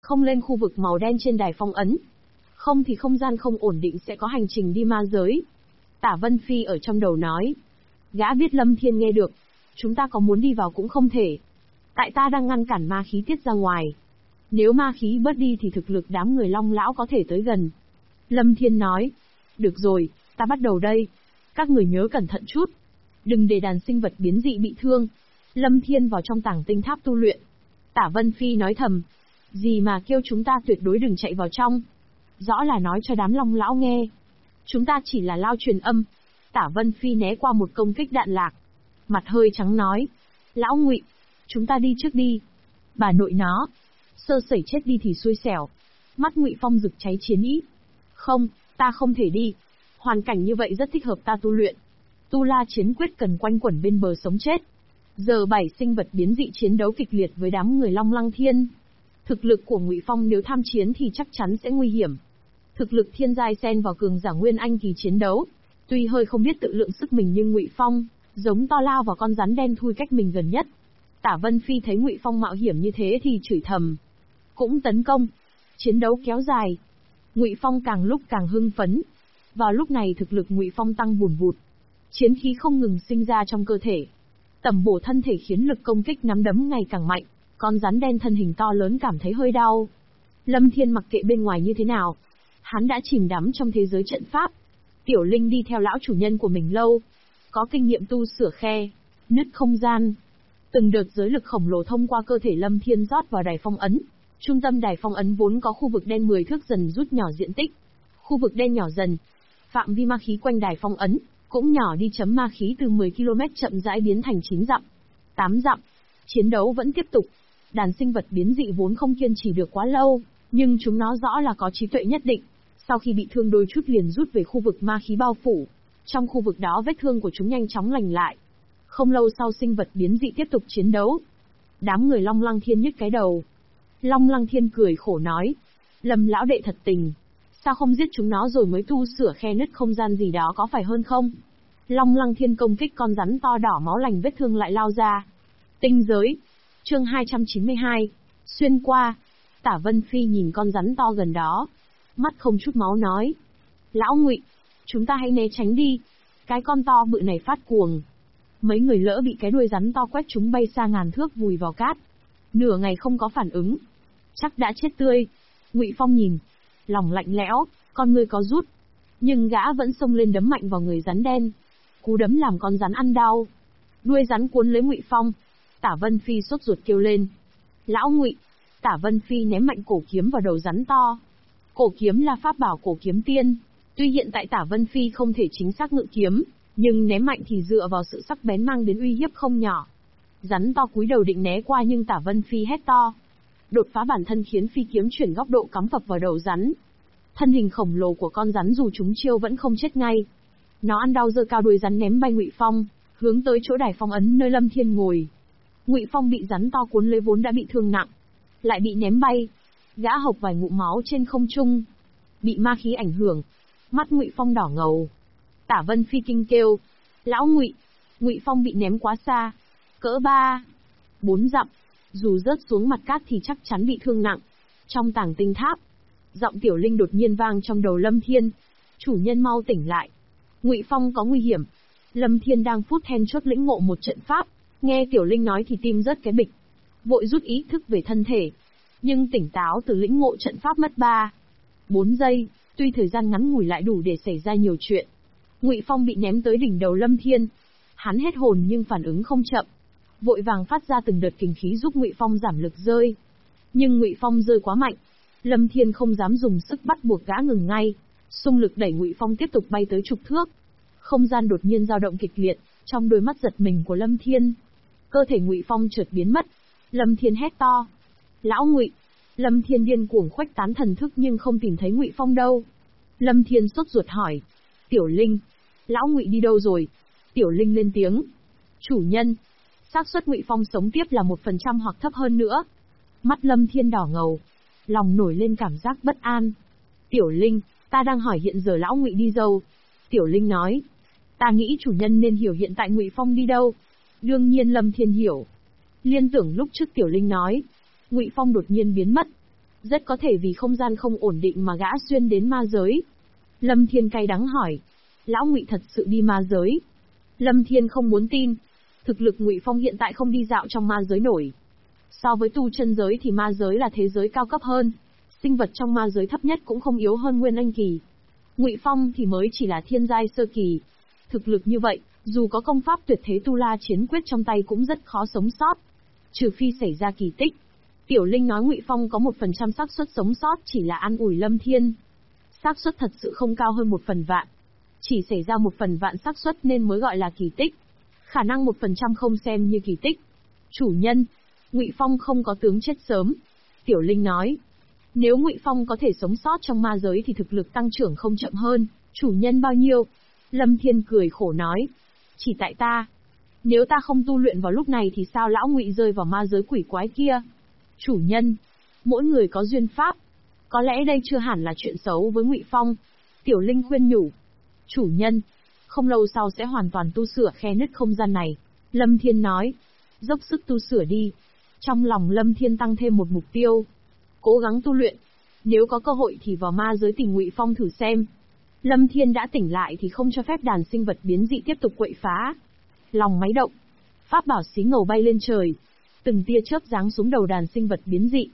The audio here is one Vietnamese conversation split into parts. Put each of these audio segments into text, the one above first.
không lên khu vực màu đen trên đài phong ấn. Không thì không gian không ổn định sẽ có hành trình đi ma giới. Tả Vân Phi ở trong đầu nói. Gã biết Lâm Thiên nghe được. Chúng ta có muốn đi vào cũng không thể. Tại ta đang ngăn cản ma khí tiết ra ngoài. Nếu ma khí bớt đi thì thực lực đám người Long Lão có thể tới gần. Lâm Thiên nói. Được rồi, ta bắt đầu đây. Các người nhớ cẩn thận chút. Đừng để đàn sinh vật biến dị bị thương. Lâm Thiên vào trong tảng tinh tháp tu luyện. Tả Vân Phi nói thầm. Gì mà kêu chúng ta tuyệt đối đừng chạy vào trong. Rõ là nói cho đám Long Lão nghe. Chúng ta chỉ là lao truyền âm. Tả Vân Phi né qua một công kích đạn lạc. Mặt hơi trắng nói. Lão Ngụy, chúng ta đi trước đi. Bà nội nó. Sơ sẩy chết đi thì xui xẻo. Mắt Ngụy Phong rực cháy chiến ý. Không, ta không thể đi. Hoàn cảnh như vậy rất thích hợp ta tu luyện. Tu La chiến quyết cần quanh quẩn bên bờ sống chết. Giờ 7 sinh vật biến dị chiến đấu kịch liệt với đám người Long Lăng Thiên. Thực lực của Ngụy Phong nếu tham chiến thì chắc chắn sẽ nguy hiểm. Thực lực thiên giai xen vào cường giả nguyên anh kỳ chiến đấu. Tuy hơi không biết tự lượng sức mình nhưng Ngụy Phong giống to lao vào con rắn đen thui cách mình gần nhất. Tả Vân Phi thấy Ngụy Phong mạo hiểm như thế thì chửi thầm. Cũng tấn công. Chiến đấu kéo dài. Ngụy Phong càng lúc càng hưng phấn. Vào lúc này thực lực Ngụy Phong tăng vùn vụt. Chiến khí không ngừng sinh ra trong cơ thể. Tẩm bổ thân thể khiến lực công kích nắm đấm ngày càng mạnh. Con rắn đen thân hình to lớn cảm thấy hơi đau. Lâm Thiên mặc kệ bên ngoài như thế nào. Hắn đã chìm đắm trong thế giới trận pháp. Tiểu Linh đi theo lão chủ nhân của mình lâu. Có kinh nghiệm tu sửa khe, nứt không gian. Từng đợt giới lực khổng lồ thông qua cơ thể Lâm Thiên rót vào đài phong ấn. Trung tâm đài phong ấn vốn có khu vực đen 10 thước dần rút nhỏ diện tích. Khu vực đen nhỏ dần. Phạm vi ma khí quanh đài phong ấn cũng nhỏ đi, chấm ma khí từ 10 km chậm rãi biến thành 9 dặm, 8 dặm. Chiến đấu vẫn tiếp tục. Đàn sinh vật biến dị vốn không kiên trì được quá lâu, nhưng chúng nó rõ là có trí tuệ nhất định. Sau khi bị thương đôi chút liền rút về khu vực ma khí bao phủ. Trong khu vực đó vết thương của chúng nhanh chóng lành lại. Không lâu sau sinh vật biến dị tiếp tục chiến đấu. Đám người Long Lăng Thiên nhức cái đầu. Long Lăng Thiên cười khổ nói. Lâm lão đệ thật tình. Sao không giết chúng nó rồi mới tu sửa khe nứt không gian gì đó có phải hơn không? Long Lăng Thiên công kích con rắn to đỏ máu lành vết thương lại lao ra. Tinh giới. Chương 292. Xuyên qua. Tả Vân Phi nhìn con rắn to gần đó. Mắt không chút máu nói. Lão Ngụy, chúng ta hãy né tránh đi. Cái con to bự này phát cuồng. Mấy người lỡ bị cái đuôi rắn to quét chúng bay xa ngàn thước vùi vào cát. Nửa ngày không có phản ứng. Chắc đã chết tươi. Ngụy Phong nhìn. Lòng lạnh lẽo, con người có rút. Nhưng gã vẫn xông lên đấm mạnh vào người rắn đen. Cú đấm làm con rắn ăn đau. Đuôi rắn cuốn lấy Ngụy Phong. Tả Vân Phi sốt ruột kêu lên. Lão Ngụy. Tả Vân Phi ném mạnh cổ kiếm vào đầu rắn to. Cổ kiếm là pháp bảo cổ kiếm tiên. Tuy hiện tại Tả Vân Phi không thể chính xác ngự kiếm, nhưng ném mạnh thì dựa vào sự sắc bén mang đến uy hiếp không nhỏ. Rắn to cúi đầu định né qua nhưng Tả Vân Phi hét to. Đột phá bản thân khiến phi kiếm chuyển góc độ cắm phập vào đầu rắn. Thân hình khổng lồ của con rắn dù trúng chiêu vẫn không chết ngay. Nó ăn đau giơ cao đuôi rắn ném bay Ngụy Phong, hướng tới chỗ đài phong ấn nơi Lâm Thiên ngồi. Ngụy Phong bị rắn to cuốn lấy vốn đã bị thương nặng, lại bị ném bay. Gã hộc vài ngụm máu trên không trung, bị ma khí ảnh hưởng, mắt Ngụy Phong đỏ ngầu. Tả Vân Phi kinh kêu, lão Ngụy. Ngụy Phong bị ném quá xa, cỡ 3, 4 dặm, dù rớt xuống mặt cát thì chắc chắn bị thương nặng. Trong tảng tinh tháp, giọng Tiểu Linh đột nhiên vang trong đầu Lâm Thiên. Chủ nhân mau tỉnh lại. Ngụy Phong có nguy hiểm. Lâm Thiên đang phút then chốt lĩnh ngộ một trận pháp, nghe Tiểu Linh nói thì tim rớt cái bịch. Vội rút ý thức về thân thể. Nhưng tỉnh táo từ lĩnh ngộ trận pháp mất 3, 4 giây, tuy thời gian ngắn ngủi lại đủ để xảy ra nhiều chuyện. Ngụy Phong bị ném tới đỉnh đầu Lâm Thiên. Hắn hết hồn nhưng phản ứng không chậm. Vội vàng phát ra từng đợt kình khí giúp Ngụy Phong giảm lực rơi. Nhưng Ngụy Phong rơi quá mạnh. Lâm Thiên không dám dùng sức bắt buộc gã ngừng ngay. Xung lực đẩy Ngụy Phong tiếp tục bay tới chục thước. Không gian đột nhiên dao động kịch liệt, trong đôi mắt giật mình của Lâm Thiên. Cơ thể Ngụy Phong chợt biến mất. Lâm Thiên hét to. Lão Ngụy. Lâm Thiên điên cuồng khuếch tán thần thức nhưng không tìm thấy Ngụy Phong đâu. Lâm Thiên sốt ruột hỏi. Tiểu Linh. Lão Ngụy đi đâu rồi? Tiểu Linh lên tiếng. Chủ nhân. Xác suất Ngụy Phong sống tiếp là 1% hoặc thấp hơn nữa. Mắt Lâm Thiên đỏ ngầu. Lòng nổi lên cảm giác bất an. Tiểu Linh, ta đang hỏi hiện giờ lão Ngụy đi đâu? Tiểu Linh nói. Ta nghĩ chủ nhân nên hiểu hiện tại Ngụy Phong đi đâu. Đương nhiên Lâm Thiên hiểu. Liên tưởng lúc trước Tiểu Linh nói. Ngụy Phong đột nhiên biến mất. Rất có thể vì không gian không ổn định mà gã xuyên đến ma giới. Lâm Thiên cay đắng hỏi. Lão Ngụy thật sự đi ma giới? Lâm Thiên không muốn tin. Thực lực Ngụy Phong hiện tại không đi dạo trong ma giới nổi. So với tu chân giới thì ma giới là thế giới cao cấp hơn. Sinh vật trong ma giới thấp nhất cũng không yếu hơn Nguyên Anh kỳ. Ngụy Phong thì mới chỉ là thiên giai sơ kỳ. Thực lực như vậy, dù có công pháp tuyệt thế tu la chiến quyết trong tay cũng rất khó sống sót. Trừ phi xảy ra kỳ tích. Tiểu Linh nói Ngụy Phong có 1% xác suất sống sót chỉ là an ủi Lâm Thiên. Xác suất thật sự không cao hơn 1/1000. Chỉ xảy ra 1/1000 xác suất nên mới gọi là kỳ tích. Khả năng 1% không xem như kỳ tích. Chủ nhân, Ngụy Phong không có tướng chết sớm. Tiểu Linh nói. Nếu Ngụy Phong có thể sống sót trong ma giới thì thực lực tăng trưởng không chậm hơn. Chủ nhân bao nhiêu? Lâm Thiên cười khổ nói. Chỉ tại ta. Nếu ta không tu luyện vào lúc này thì sao lão Ngụy rơi vào ma giới quỷ quái kia? Chủ nhân, mỗi người có duyên pháp. Có lẽ đây chưa hẳn là chuyện xấu với Ngụy Phong. Tiểu Linh khuyên nhủ. Chủ nhân, không lâu sau sẽ hoàn toàn tu sửa khe nứt không gian này. Lâm Thiên nói. Dốc sức tu sửa đi. Trong lòng Lâm Thiên tăng thêm một mục tiêu. Cố gắng tu luyện. Nếu có cơ hội thì vào ma giới tìm Ngụy Phong thử xem. Lâm Thiên đã tỉnh lại thì không cho phép đàn sinh vật biến dị tiếp tục quậy phá. Lòng máy động. Pháp bảo xí ngầu bay lên trời. Từng tia chớp giáng xuống đầu đàn sinh vật biến dị.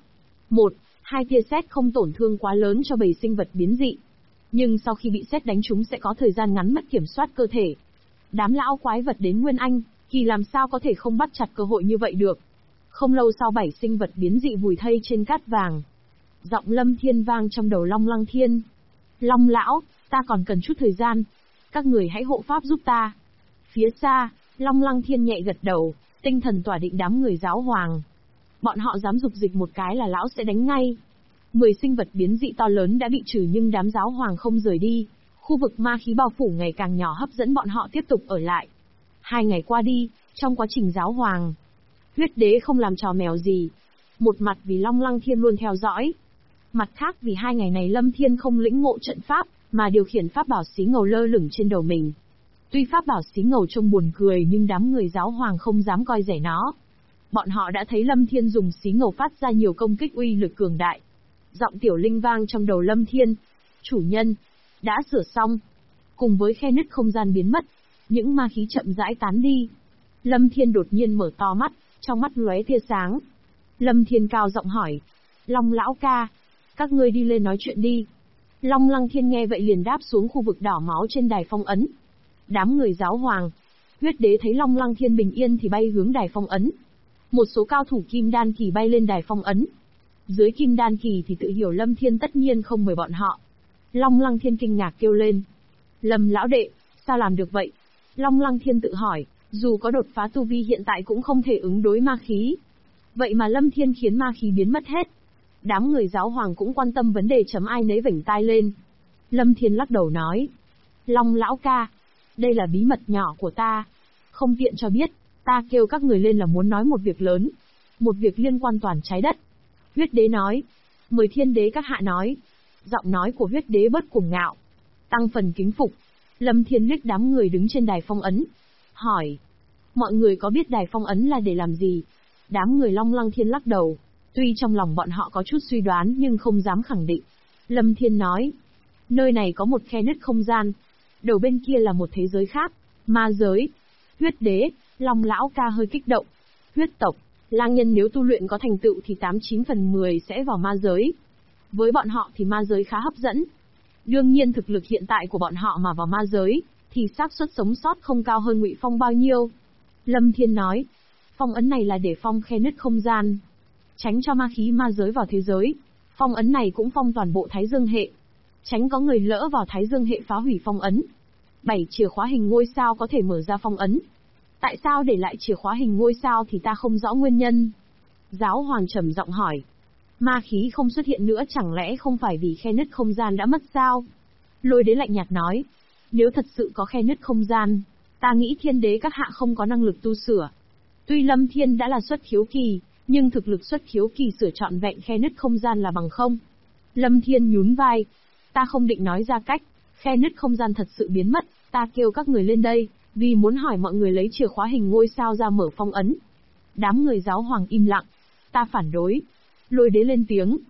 1-2 tia sét không tổn thương quá lớn cho bầy sinh vật biến dị. Nhưng sau khi bị sét đánh trúng sẽ có thời gian ngắn mất kiểm soát cơ thể. Đám lão quái vật đến Nguyên Anh, kỳ làm sao có thể không bắt chặt cơ hội như vậy được. Không lâu sau 7 sinh vật biến dị vùi thây trên cát vàng. Giọng Lâm Thiên vang trong đầu Long Lăng Thiên. Long lão, ta còn cần chút thời gian. Các người hãy hộ pháp giúp ta. Phía xa, Long Lăng Thiên nhẹ gật đầu, tinh thần tỏa định đám người giáo hoàng. Bọn họ dám dục dịch một cái là lão sẽ đánh ngay. 10 sinh vật biến dị to lớn đã bị trừ nhưng đám giáo hoàng không rời đi. Khu vực ma khí bao phủ ngày càng nhỏ hấp dẫn bọn họ tiếp tục ở lại. 2 ngày qua đi, trong quá trình giáo hoàng, Huyết Đế không làm trò mèo gì. Một mặt vì Long Lăng Thiên luôn theo dõi. Mặt khác vì 2 ngày này Lâm Thiên không lĩnh ngộ trận pháp, mà điều khiển pháp bảo xí ngầu lơ lửng trên đầu mình. Tuy pháp bảo xí ngầu trông buồn cười nhưng đám người giáo hoàng không dám coi rẻ nó. Bọn họ đã thấy Lâm Thiên dùng xí ngầu phát ra nhiều công kích uy lực cường đại. Giọng Tiểu Linh vang trong đầu Lâm Thiên. Chủ nhân, đã sửa xong. Cùng với khe nứt không gian biến mất, những ma khí chậm rãi tán đi. Lâm Thiên đột nhiên mở to mắt, trong mắt lóe tia sáng. Lâm Thiên cao giọng hỏi. Long lão ca, các ngươi đi lên nói chuyện đi. Long Lăng Thiên nghe vậy liền đáp xuống khu vực đỏ máu trên đài phong ấn. Đám người giáo hoàng, Huyết Đế thấy Long Lăng Thiên bình yên thì bay hướng đài phong ấn. Một số cao thủ kim đan kỳ bay lên đài phong ấn. Dưới kim đan kỳ thì tự hiểu Lâm Thiên tất nhiên không mời bọn họ. Long Lăng Thiên kinh ngạc kêu lên. Lâm lão đệ, sao làm được vậy? Long Lăng Thiên tự hỏi, dù có đột phá tu vi hiện tại cũng không thể ứng đối ma khí. Vậy mà Lâm Thiên khiến ma khí biến mất hết. Đám người giáo hoàng cũng quan tâm vấn đề chấm ai nấy vểnh tai lên. Lâm Thiên lắc đầu nói. Long lão ca, đây là bí mật nhỏ của ta. Không tiện cho biết, ta kêu các người lên là muốn nói một việc lớn. Một việc liên quan toàn trái đất. Huyết Đế nói. Mời Thiên Đế các hạ nói. Giọng nói của Huyết Đế bớt cuồng ngạo, tăng phần kính phục. Lâm Thiên liếc đám người đứng trên đài phong ấn. Hỏi. Mọi người có biết đài phong ấn là để làm gì? Đám người Long Lăng Thiên lắc đầu. Tuy trong lòng bọn họ có chút suy đoán nhưng không dám khẳng định. Lâm Thiên nói. Nơi này có một khe nứt không gian. Đầu bên kia là một thế giới khác. Ma giới. Huyết Đế, Long lão ca hơi kích động. Huyết tộc, lang nhân nếu tu luyện có thành tựu thì 89/10 sẽ vào ma giới. Với bọn họ thì ma giới khá hấp dẫn. Đương nhiên thực lực hiện tại của bọn họ mà vào ma giới, thì xác suất sống sót không cao hơn Ngụy Phong bao nhiêu. Lâm Thiên nói. Phong ấn này là để phong khe nứt không gian, tránh cho ma khí ma giới vào thế giới. Phong ấn này cũng phong toàn bộ Thái Dương hệ, tránh có người lỡ vào Thái Dương hệ phá hủy phong ấn. 7 chìa khóa hình ngôi sao có thể mở ra phong ấn. Tại sao để lại chìa khóa hình ngôi sao thì ta không rõ nguyên nhân. Giáo hoàng trầm giọng hỏi. Ma khí không xuất hiện nữa chẳng lẽ không phải vì khe nứt không gian đã mất sao? Lôi Đế lạnh nhạt nói. Nếu thật sự có khe nứt không gian, ta nghĩ Thiên Đế các hạ không có năng lực tu sửa. Tuy Lâm Thiên đã là xuất khiếu kỳ, nhưng thực lực xuất khiếu kỳ sửa trọn vẹn khe nứt không gian là bằng không. Lâm Thiên nhún vai. Ta không định nói ra cách, khe nứt không gian thật sự biến mất, ta kêu các người lên đây, vì muốn hỏi mọi người lấy chìa khóa hình ngôi sao ra mở phong ấn. Đám người giáo hoàng im lặng. Ta phản đối. Lôi Đế lên tiếng.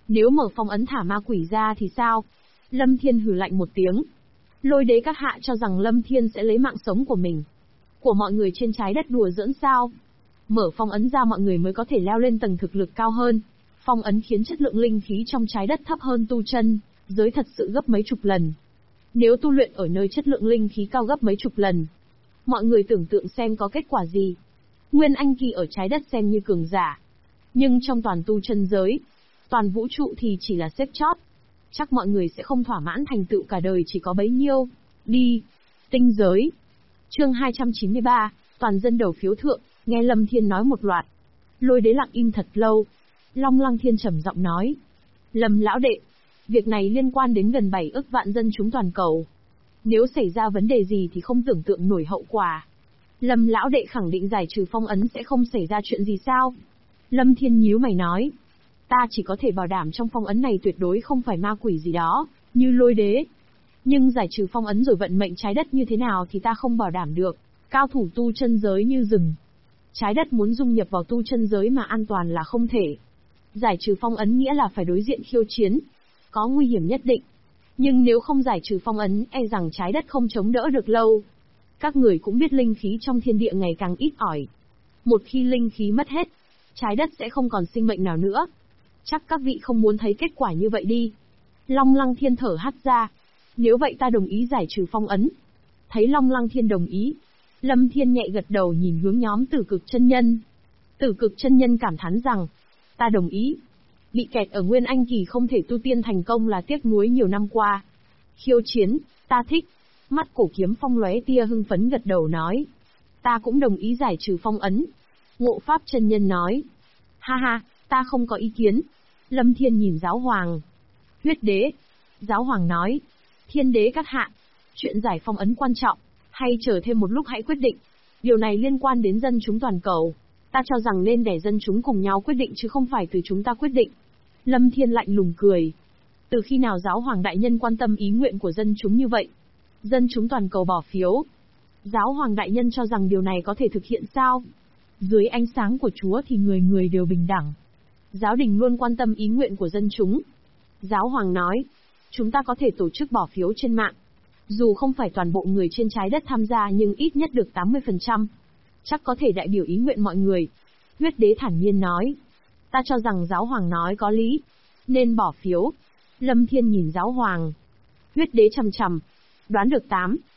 Nếu mở phong ấn thả ma quỷ ra thì sao? Lâm Thiên hừ lạnh một tiếng. Lôi đế các hạ cho rằng Lâm Thiên sẽ lấy mạng sống của mình, của mọi người trên trái đất đùa giỡn sao? Mở phong ấn ra mọi người mới có thể leo lên tầng thực lực cao hơn. Phong ấn khiến chất lượng linh khí trong trái đất thấp hơn tu chân giới thật sự gấp mấy chục lần. Nếu tu luyện ở nơi chất lượng linh khí cao gấp mấy chục lần, mọi người tưởng tượng xem có kết quả gì. Nguyên Anh kỳ ở trái đất xem như cường giả, nhưng trong toàn tu chân giới, toàn vũ trụ thì chỉ là xếp chót. Chắc mọi người sẽ không thỏa mãn, thành tựu cả đời chỉ có bấy nhiêu. Đi. Tinh giới. Chương 293, toàn dân đầu phiếu thượng, nghe Lâm Thiên nói một loạt. Lôi đế lặng im thật lâu. Long Lăng Thiên trầm giọng nói. Lâm lão đệ, việc này liên quan đến gần 7 ức vạn dân chúng toàn cầu. Nếu xảy ra vấn đề gì thì không tưởng tượng nổi hậu quả. Lâm lão đệ khẳng định giải trừ phong ấn sẽ không xảy ra chuyện gì sao? Lâm Thiên nhíu mày nói. Ta chỉ có thể bảo đảm trong phong ấn này tuyệt đối không phải ma quỷ gì đó, như lôi đế. Nhưng giải trừ phong ấn rồi vận mệnh trái đất như thế nào thì ta không bảo đảm được. Cao thủ tu chân giới như rừng. Trái đất muốn dung nhập vào tu chân giới mà an toàn là không thể. Giải trừ phong ấn nghĩa là phải đối diện khiêu chiến. Có nguy hiểm nhất định. Nhưng nếu không giải trừ phong ấn, e rằng trái đất không chống đỡ được lâu. Các người cũng biết linh khí trong thiên địa ngày càng ít ỏi. Một khi linh khí mất hết, trái đất sẽ không còn sinh mệnh nào nữa. Chắc các vị không muốn thấy kết quả như vậy đi. Long Lăng Thiên thở hắt ra. Nếu vậy ta đồng ý giải trừ phong ấn. Thấy Long Lăng Thiên đồng ý, Lâm Thiên nhẹ gật đầu nhìn hướng nhóm Tử Cực chân nhân. Tử Cực chân nhân cảm thán rằng, ta đồng ý. Bị kẹt ở Nguyên Anh kỳ không thể tu tiên thành công là tiếc nuối nhiều năm qua. Khiêu chiến, ta thích. Mắt Cổ Kiếm Phong lóe tia hưng phấn gật đầu nói. Ta cũng đồng ý giải trừ phong ấn. Ngộ Pháp chân nhân nói. Ha ha, ta không có ý kiến. Lâm Thiên nhìn Giáo Hoàng. Huyết đế. Giáo Hoàng nói. Thiên đế các hạ. Chuyện giải phong ấn quan trọng. Hay chờ thêm một lúc hãy quyết định. Điều này liên quan đến dân chúng toàn cầu. Ta cho rằng nên để dân chúng cùng nhau quyết định chứ không phải từ chúng ta quyết định. Lâm Thiên lạnh lùng cười. Từ khi nào Giáo Hoàng đại nhân quan tâm ý nguyện của dân chúng như vậy? Dân chúng toàn cầu bỏ phiếu. Giáo Hoàng đại nhân cho rằng điều này có thể thực hiện sao? Dưới ánh sáng của Chúa thì người người đều bình đẳng. Giáo đình luôn quan tâm ý nguyện của dân chúng. Giáo Hoàng nói, chúng ta có thể tổ chức bỏ phiếu trên mạng. Dù không phải toàn bộ người trên trái đất tham gia nhưng ít nhất được 80%. Chắc có thể đại biểu ý nguyện mọi người. Huyết đế thản nhiên nói. Ta cho rằng Giáo Hoàng nói có lý. Nên bỏ phiếu. Lâm Thiên nhìn Giáo Hoàng. Huyết đế chằm chằm. Đoán được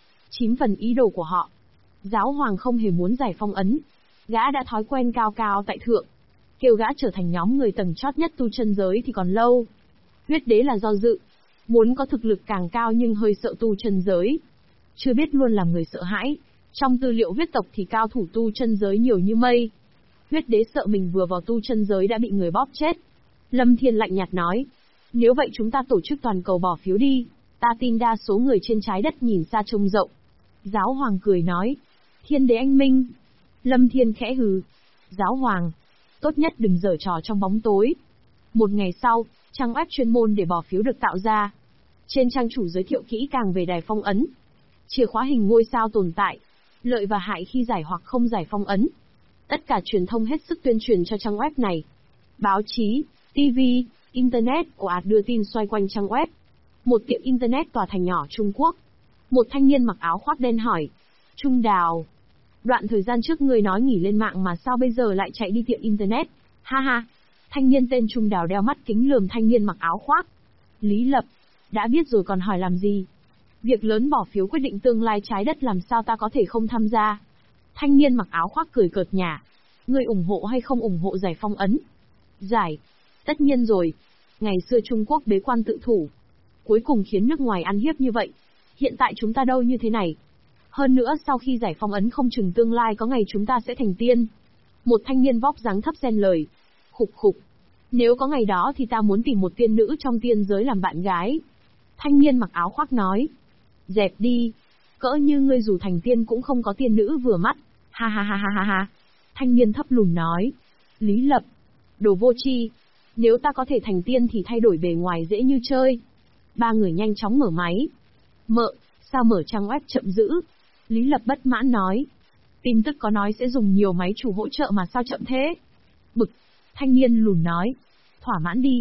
9 phần ý đồ của họ. Giáo Hoàng không hề muốn giải phong ấn. Gã đã thói quen cao cao tại thượng. Kêu gã trở thành nhóm người tầng chót nhất tu chân giới thì còn lâu. Huyết đế là do dự. Muốn có thực lực càng cao nhưng hơi sợ tu chân giới. Chưa biết luôn làm người sợ hãi. Trong tư liệu huyết tộc thì cao thủ tu chân giới nhiều như mây. Huyết đế sợ mình vừa vào tu chân giới đã bị người bóp chết. Lâm Thiên lạnh nhạt nói. Nếu vậy chúng ta tổ chức toàn cầu bỏ phiếu đi. Ta tin đa số người trên trái đất nhìn xa trông rộng. Giáo Hoàng cười nói. Thiên đế anh minh. Lâm Thiên khẽ hừ. Giáo Hoàng. Tốt nhất đừng giở trò trong bóng tối. Một ngày sau, trang web chuyên môn để bỏ phiếu được tạo ra. Trên trang chủ giới thiệu kỹ càng về đài phong ấn. Chìa khóa hình ngôi sao tồn tại. Lợi và hại khi giải hoặc không giải phong ấn. Tất cả truyền thông hết sức tuyên truyền cho trang web này. Báo chí, TV, Internet ồ ạt đưa tin xoay quanh trang web. Một tiệm Internet tòa thành nhỏ Trung Quốc. Một thanh niên mặc áo khoác đen hỏi. Trung Đào. Đoạn thời gian trước ngươi nói nghỉ lên mạng mà sao bây giờ lại chạy đi tiệm Internet? Ha ha. Thanh niên tên Trung Đào đeo mắt kính lườm thanh niên mặc áo khoác. Lý Lập. Đã biết rồi còn hỏi làm gì? Việc lớn bỏ phiếu quyết định tương lai trái đất làm sao ta có thể không tham gia? Thanh niên mặc áo khoác cười cợt nhả. Ngươi ủng hộ hay không ủng hộ giải phong ấn? Giải. Tất nhiên rồi. Ngày xưa Trung Quốc bế quan tự thủ. Cuối cùng khiến nước ngoài ăn hiếp như vậy. Hiện tại chúng ta đâu như thế này. Hơn nữa sau khi giải phong ấn không chừng tương lai có ngày chúng ta sẽ thành tiên. Một thanh niên vóc dáng thấp xen lời. Khục khục. Nếu có ngày đó thì ta muốn tìm một tiên nữ trong tiên giới làm bạn gái. Thanh niên mặc áo khoác nói. Dẹp đi. Cỡ như ngươi dù thành tiên cũng không có tiên nữ vừa mắt. Ha ha ha ha ha ha. Thanh niên thấp lùn nói. Lý Lập. Đồ vô tri. Nếu ta có thể thành tiên thì thay đổi bề ngoài dễ như chơi. Ba người nhanh chóng mở máy. Mợ, sao mở trang web chậm dữ? Lý Lập bất mãn nói. Tin tức có nói sẽ dùng nhiều máy chủ hỗ trợ mà sao chậm thế? Bực. Thanh niên lùn nói. Thỏa mãn đi.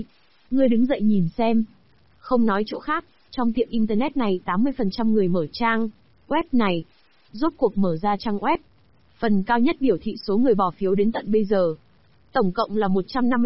Ngươi đứng dậy nhìn xem. Không nói chỗ khác, trong tiệm internet này 80% người mở trang web này. Rốt cuộc mở ra trang web. Phần cao nhất biểu thị số người bỏ phiếu đến tận bây giờ. Tổng cộng là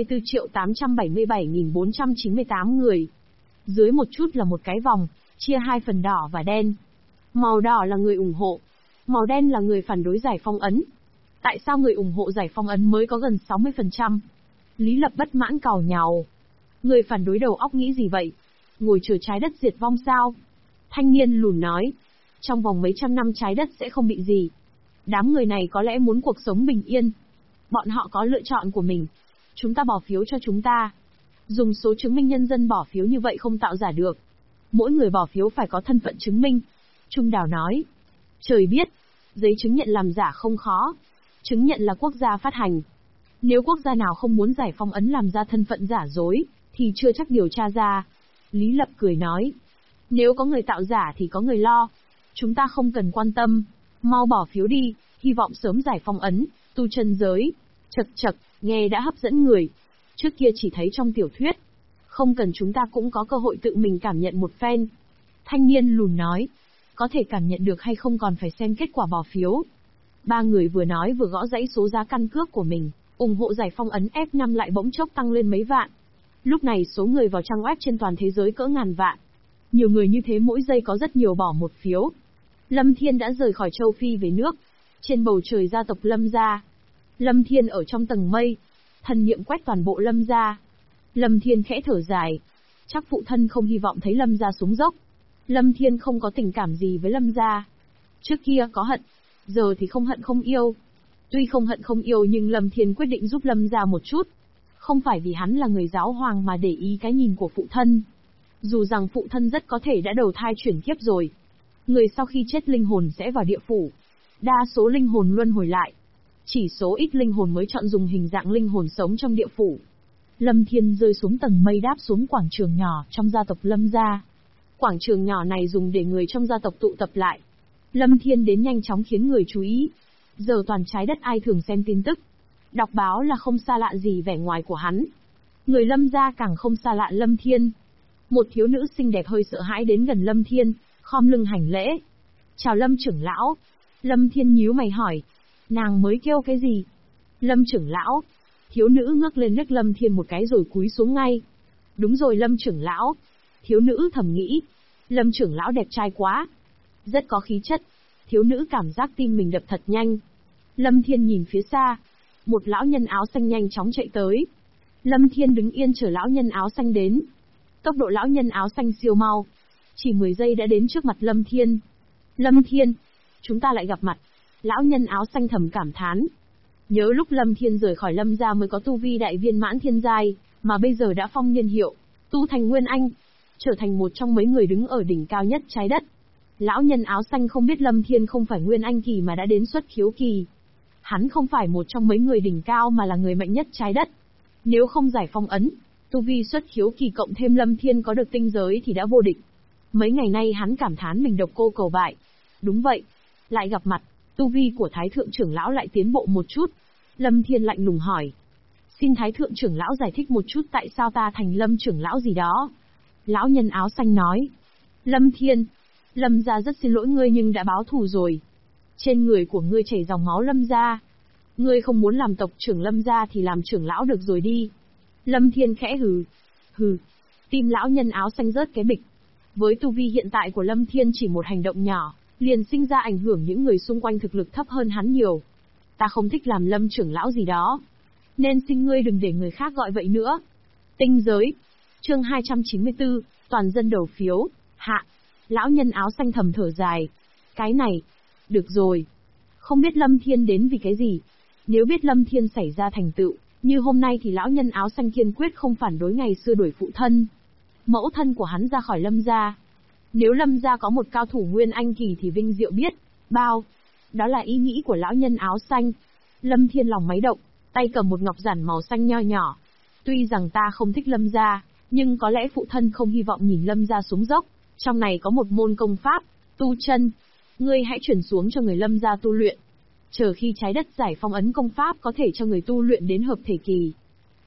154.877.498 người. Dưới một chút là một cái vòng, chia hai phần đỏ và đen. Màu đỏ là người ủng hộ. Màu đen là người phản đối giải phong ấn. Tại sao người ủng hộ giải phong ấn mới có gần 60%? Lý Lập bất mãn càu nhàu. Người phản đối đầu óc nghĩ gì vậy? Ngồi chờ trái đất diệt vong sao? Thanh niên lùn nói. Trong vòng mấy trăm năm trái đất sẽ không bị gì. Đám người này có lẽ muốn cuộc sống bình yên. Bọn họ có lựa chọn của mình. Chúng ta bỏ phiếu cho chúng ta. Dùng số chứng minh nhân dân bỏ phiếu như vậy không tạo giả được. Mỗi người bỏ phiếu phải có thân phận chứng minh. Trung Đào nói. Trời biết, giấy chứng nhận làm giả không khó. Chứng nhận là quốc gia phát hành. Nếu quốc gia nào không muốn giải phong ấn làm ra thân phận giả dối, thì chưa chắc điều tra ra. Lý Lập cười nói. Nếu có người tạo giả thì có người lo. Chúng ta không cần quan tâm. Mau bỏ phiếu đi, hy vọng sớm giải phong ấn, tu chân giới. Chật chật, nghe đã hấp dẫn người. Trước kia chỉ thấy trong tiểu thuyết. Không cần chúng ta cũng có cơ hội tự mình cảm nhận một phen. Thanh niên lùn nói. Có thể cảm nhận được hay không còn phải xem kết quả bỏ phiếu. Ba người vừa nói vừa gõ dãy số giá căn cước của mình, ủng hộ giải phong ấn F5 lại bỗng chốc tăng lên mấy vạn. Lúc này số người vào trang web trên toàn thế giới cỡ ngàn vạn. Nhiều người như thế mỗi giây có rất nhiều bỏ một phiếu. Lâm Thiên đã rời khỏi châu Phi về nước. Trên bầu trời gia tộc Lâm gia. Lâm Thiên ở trong tầng mây. Thần niệm quét toàn bộ Lâm gia. Lâm Thiên khẽ thở dài. Chắc phụ thân không hy vọng thấy Lâm gia xuống dốc. Lâm Thiên không có tình cảm gì với Lâm gia. Trước kia có hận, giờ thì không hận không yêu. Tuy không hận không yêu nhưng Lâm Thiên quyết định giúp Lâm gia một chút. Không phải vì hắn là người giáo hoàng mà để ý cái nhìn của phụ thân. Dù rằng phụ thân rất có thể đã đầu thai chuyển kiếp rồi. Người sau khi chết linh hồn sẽ vào địa phủ. Đa số linh hồn luân hồi lại. Chỉ số ít linh hồn mới chọn dùng hình dạng linh hồn sống trong địa phủ. Lâm Thiên rơi xuống tầng mây đáp xuống quảng trường nhỏ trong gia tộc Lâm gia. Quảng trường nhỏ này dùng để người trong gia tộc tụ tập lại. Lâm Thiên đến nhanh chóng khiến người chú ý. Giờ toàn trái đất ai thường xem tin tức. Đọc báo là không xa lạ gì vẻ ngoài của hắn. Người Lâm gia càng không xa lạ Lâm Thiên. Một thiếu nữ xinh đẹp hơi sợ hãi đến gần Lâm Thiên, khom lưng hành lễ. Chào Lâm trưởng lão. Lâm Thiên nhíu mày hỏi. Nàng mới kêu cái gì? Lâm trưởng lão. Thiếu nữ ngước lên liếc Lâm Thiên một cái rồi cúi xuống ngay. Đúng rồi Lâm trưởng lão. Thiếu nữ thầm nghĩ. Lâm trưởng lão đẹp trai quá. Rất có khí chất. Thiếu nữ cảm giác tim mình đập thật nhanh. Lâm Thiên nhìn phía xa. Một lão nhân áo xanh nhanh chóng chạy tới. Lâm Thiên đứng yên chờ lão nhân áo xanh đến. Tốc độ lão nhân áo xanh siêu mau. Chỉ 10 giây đã đến trước mặt Lâm Thiên. Lâm Thiên, chúng ta lại gặp mặt. Lão nhân áo xanh thầm cảm thán. Nhớ lúc Lâm Thiên rời khỏi Lâm gia mới có tu vi đại viên mãn thiên giai, mà bây giờ đã phong niên hiệu, tu thành Nguyên Anh, trở thành một trong mấy người đứng ở đỉnh cao nhất trái đất. Lão nhân áo xanh không biết Lâm Thiên không phải Nguyên Anh kỳ mà đã đến xuất khiếu kỳ. Hắn không phải một trong mấy người đỉnh cao mà là người mạnh nhất trái đất. Nếu không giải phong ấn, tu vi xuất khiếu kỳ cộng thêm Lâm Thiên có được tinh giới thì đã vô địch. Mấy ngày nay hắn cảm thán mình độc cô cầu bại. Đúng vậy, lại gặp mặt, tu vi của Thái Thượng trưởng lão lại tiến bộ một chút. Lâm Thiên lạnh lùng hỏi. Xin Thái Thượng trưởng lão giải thích một chút tại sao ta thành Lâm trưởng lão gì đó. Lão nhân áo xanh nói. Lâm Thiên, Lâm gia rất xin lỗi ngươi nhưng đã báo thù rồi. Trên người của ngươi chảy dòng máu Lâm gia. Ngươi không muốn làm tộc trưởng Lâm gia thì làm trưởng lão được rồi đi. Lâm Thiên khẽ hừ. Hừ. Tim lão nhân áo xanh rớt cái bịch. Với tu vi hiện tại của Lâm Thiên chỉ một hành động nhỏ, liền sinh ra ảnh hưởng những người xung quanh thực lực thấp hơn hắn nhiều. Ta không thích làm Lâm trưởng lão gì đó. Nên xin ngươi đừng để người khác gọi vậy nữa. Tinh giới. Chương 294, toàn dân đầu phiếu. Hạ. Lão nhân áo xanh thầm thở dài. Cái này. Được rồi. Không biết Lâm Thiên đến vì cái gì. Nếu biết Lâm Thiên xảy ra thành tựu, như hôm nay thì lão nhân áo xanh kiên quyết không phản đối ngày xưa đuổi phụ thân. Mẫu thân của hắn ra khỏi Lâm gia. Nếu Lâm gia có một cao thủ Nguyên Anh kỳ thì vinh diệu biết bao. Đó là ý nghĩ của lão nhân áo xanh. Lâm Thiên lòng máy động, tay cầm một ngọc giản màu xanh nho nhỏ. Tuy rằng ta không thích Lâm gia, nhưng có lẽ phụ thân không hy vọng nhìn Lâm gia xuống dốc. Trong này có một môn công pháp, tu chân. Ngươi hãy chuyển xuống cho người Lâm gia tu luyện. Chờ khi trái đất giải phong ấn công pháp có thể cho người tu luyện đến hợp thể kỳ.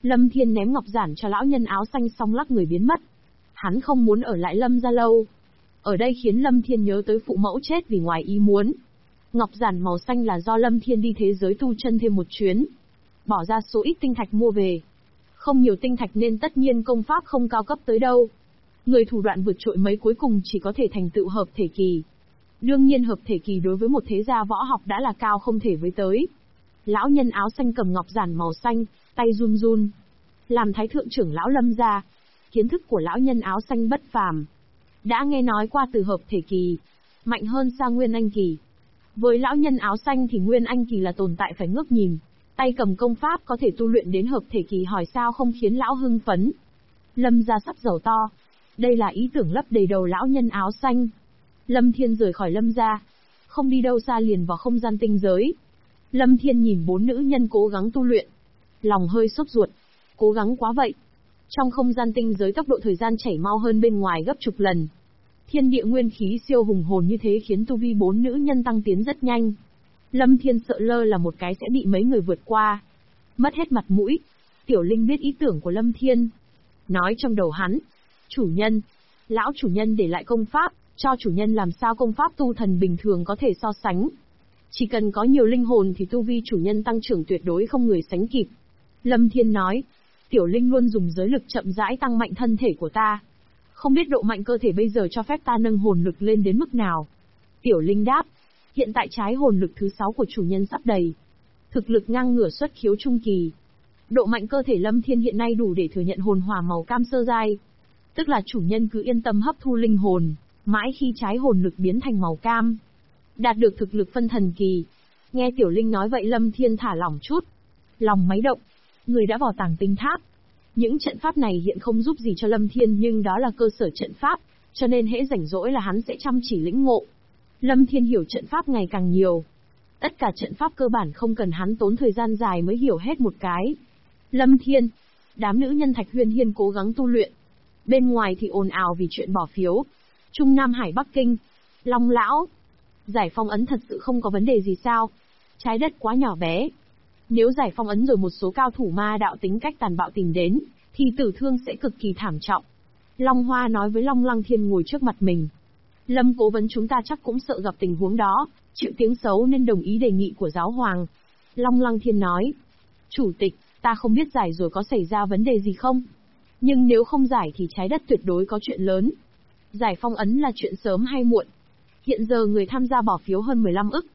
Lâm Thiên ném ngọc giản cho lão nhân áo xanh xong lắc người biến mất. Hắn không muốn ở lại Lâm gia lâu. Ở đây khiến Lâm Thiên nhớ tới phụ mẫu chết vì ngoài ý muốn. Ngọc giản màu xanh là do Lâm Thiên đi thế giới tu chân thêm một chuyến. Bỏ ra số ít tinh thạch mua về. Không nhiều tinh thạch nên tất nhiên công pháp không cao cấp tới đâu. Người thủ đoạn vượt trội mấy cuối cùng chỉ có thể thành tựu hợp thể kỳ. Đương nhiên hợp thể kỳ đối với một thế gia võ học đã là cao không thể với tới. Lão nhân áo xanh cầm ngọc giản màu xanh, tay run run. Làm thái thượng trưởng lão Lâm gia, kiến thức của lão nhân áo xanh bất phàm. Đã nghe nói qua từ hợp thể kỳ, mạnh hơn xa Nguyên Anh kỳ. Với lão nhân áo xanh thì Nguyên Anh kỳ là tồn tại phải ngước nhìn. Tay cầm công pháp có thể tu luyện đến hợp thể kỳ hỏi sao không khiến lão hưng phấn. Lâm gia sắp giàu to. Đây là ý tưởng lấp đầy đầu lão nhân áo xanh. Lâm Thiên rời khỏi Lâm gia, không đi đâu xa liền vào không gian tinh giới. Lâm Thiên nhìn 4 nữ nhân cố gắng tu luyện, lòng hơi sốt ruột. Cố gắng quá vậy. Trong không gian tinh giới tốc độ thời gian chảy mau hơn bên ngoài gấp chục lần. Thiên địa nguyên khí siêu hùng hồn như thế khiến tu vi 4 nữ nhân tăng tiến rất nhanh. Lâm Thiên sợ lơ là một cái sẽ bị mấy người vượt qua. Mất hết mặt mũi. Tiểu Linh biết ý tưởng của Lâm Thiên. Nói trong đầu hắn. Chủ nhân. Lão chủ nhân để lại công pháp, cho chủ nhân làm sao công pháp tu thần bình thường có thể so sánh. Chỉ cần có nhiều linh hồn thì tu vi chủ nhân tăng trưởng tuyệt đối không người sánh kịp. Lâm Thiên nói. Tiểu Linh luôn dùng giới lực chậm rãi tăng mạnh thân thể của ta. Không biết độ mạnh cơ thể bây giờ cho phép ta nâng hồn lực lên đến mức nào. Tiểu Linh đáp. Hiện tại trái hồn lực thứ 6 của chủ nhân sắp đầy. Thực lực ngang ngửa xuất khiếu trung kỳ. Độ mạnh cơ thể Lâm Thiên hiện nay đủ để thừa nhận hồn hỏa màu cam sơ giai. Tức là chủ nhân cứ yên tâm hấp thu linh hồn, mãi khi trái hồn lực biến thành màu cam. Đạt được thực lực phân thần kỳ. Nghe Tiểu Linh nói vậy Lâm Thiên thả lỏng chút. Lòng máy động. Người đã vào tàng tinh tháp. Những trận pháp này hiện không giúp gì cho Lâm Thiên nhưng đó là cơ sở trận pháp, cho nên hễ rảnh rỗi là hắn sẽ chăm chỉ lĩnh ngộ. Lâm Thiên hiểu trận pháp ngày càng nhiều. Tất cả trận pháp cơ bản không cần hắn tốn thời gian dài mới hiểu hết một cái. Lâm Thiên, đám nữ nhân Thạch Huyên Hiên cố gắng tu luyện. Bên ngoài thì ồn ào vì chuyện bỏ phiếu. Trung Nam Hải Bắc Kinh, Long Lão. Giải phong ấn thật sự không có vấn đề gì sao? Trái đất quá nhỏ bé. Nếu giải phong ấn rồi một số cao thủ ma đạo tính cách tàn bạo tìm đến, thì tử thương sẽ cực kỳ thảm trọng. Long Hoa nói với Long Lăng Thiên ngồi trước mặt mình. Lâm cố vấn chúng ta chắc cũng sợ gặp tình huống đó, chịu tiếng xấu nên đồng ý đề nghị của giáo hoàng. Long Lăng Thiên nói. Chủ tịch, ta không biết giải rồi có xảy ra vấn đề gì không? Nhưng nếu không giải thì trái đất tuyệt đối có chuyện lớn. Giải phong ấn là chuyện sớm hay muộn. Hiện giờ người tham gia bỏ phiếu hơn 15 ức.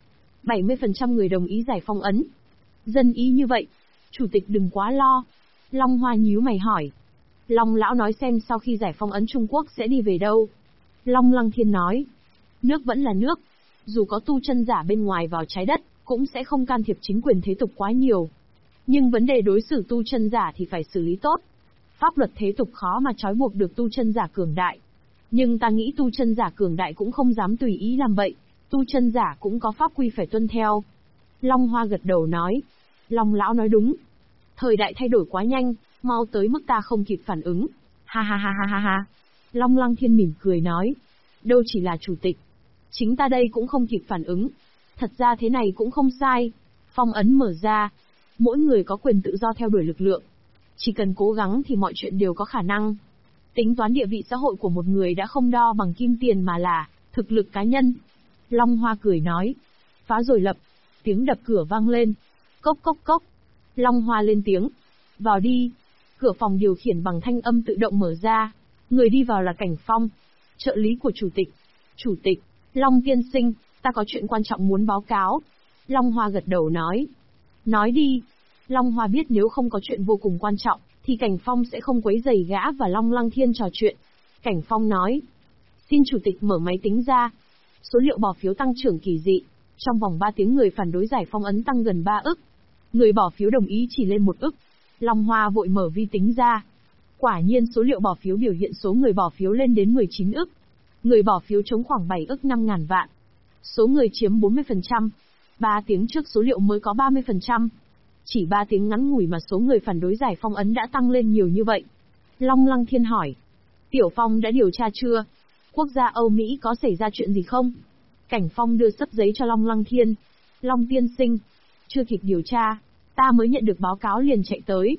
70% người đồng ý giải phong ấn. Dân ý như vậy. Chủ tịch đừng quá lo. Long Hoa nhíu mày hỏi. Long lão nói xem sau khi giải phong ấn Trung Quốc sẽ đi về đâu? Long Lăng Thiên nói. Nước vẫn là nước. Dù có tu chân giả bên ngoài vào trái đất, cũng sẽ không can thiệp chính quyền thế tục quá nhiều. Nhưng vấn đề đối xử tu chân giả thì phải xử lý tốt. Pháp luật thế tục khó mà trói buộc được tu chân giả cường đại. Nhưng ta nghĩ tu chân giả cường đại cũng không dám tùy ý làm bậy. Tu chân giả cũng có pháp quy phải tuân theo. Long Hoa gật đầu nói. Long lão nói đúng. Thời đại thay đổi quá nhanh, mau tới mức ta không kịp phản ứng. Ha ha ha ha ha ha. Long Lăng Thiên mỉm cười nói. Đâu chỉ là chủ tịch. Chính ta đây cũng không kịp phản ứng. Thật ra thế này cũng không sai. Phong ấn mở ra. Mỗi người có quyền tự do theo đuổi lực lượng. Chỉ cần cố gắng thì mọi chuyện đều có khả năng. Tính toán địa vị xã hội của một người đã không đo bằng kim tiền mà là thực lực cá nhân. Long Hoa cười nói. Phá rồi lập. Tiếng đập cửa vang lên. Cốc cốc cốc. Long Hoa lên tiếng. Vào đi. Cửa phòng điều khiển bằng thanh âm tự động mở ra. Người đi vào là Cảnh Phong. Trợ lý của chủ tịch. Chủ tịch. Long tiên sinh, ta có chuyện quan trọng muốn báo cáo. Long Hoa gật đầu nói. Nói đi. Long Hoa biết nếu không có chuyện vô cùng quan trọng, thì Cảnh Phong sẽ không quấy rầy gã và Long Lăng Thiên trò chuyện. Cảnh Phong nói. Xin chủ tịch mở máy tính ra. Số liệu bỏ phiếu tăng trưởng kỳ dị. Trong vòng 3 tiếng người phản đối giải phong ấn tăng gần 3 ức. Người bỏ phiếu đồng ý chỉ lên 1 ức. Long Hoa vội mở vi tính ra. Quả nhiên số liệu bỏ phiếu biểu hiện số người bỏ phiếu lên đến 19 ức. Người bỏ phiếu chống khoảng 7 ức 5.000 vạn. Số người chiếm 40%. 3 tiếng trước số liệu mới có 30%. Chỉ 3 tiếng ngắn ngủi mà số người phản đối giải phong ấn đã tăng lên nhiều như vậy. Long Lăng Thiên hỏi. Tiểu Phong đã điều tra chưa? Quốc gia Âu Mỹ có xảy ra chuyện gì không? Cảnh Phong đưa sấp giấy cho Long Lăng Thiên. Long tiên sinh. Chưa kịp điều tra. Ta mới nhận được báo cáo liền chạy tới.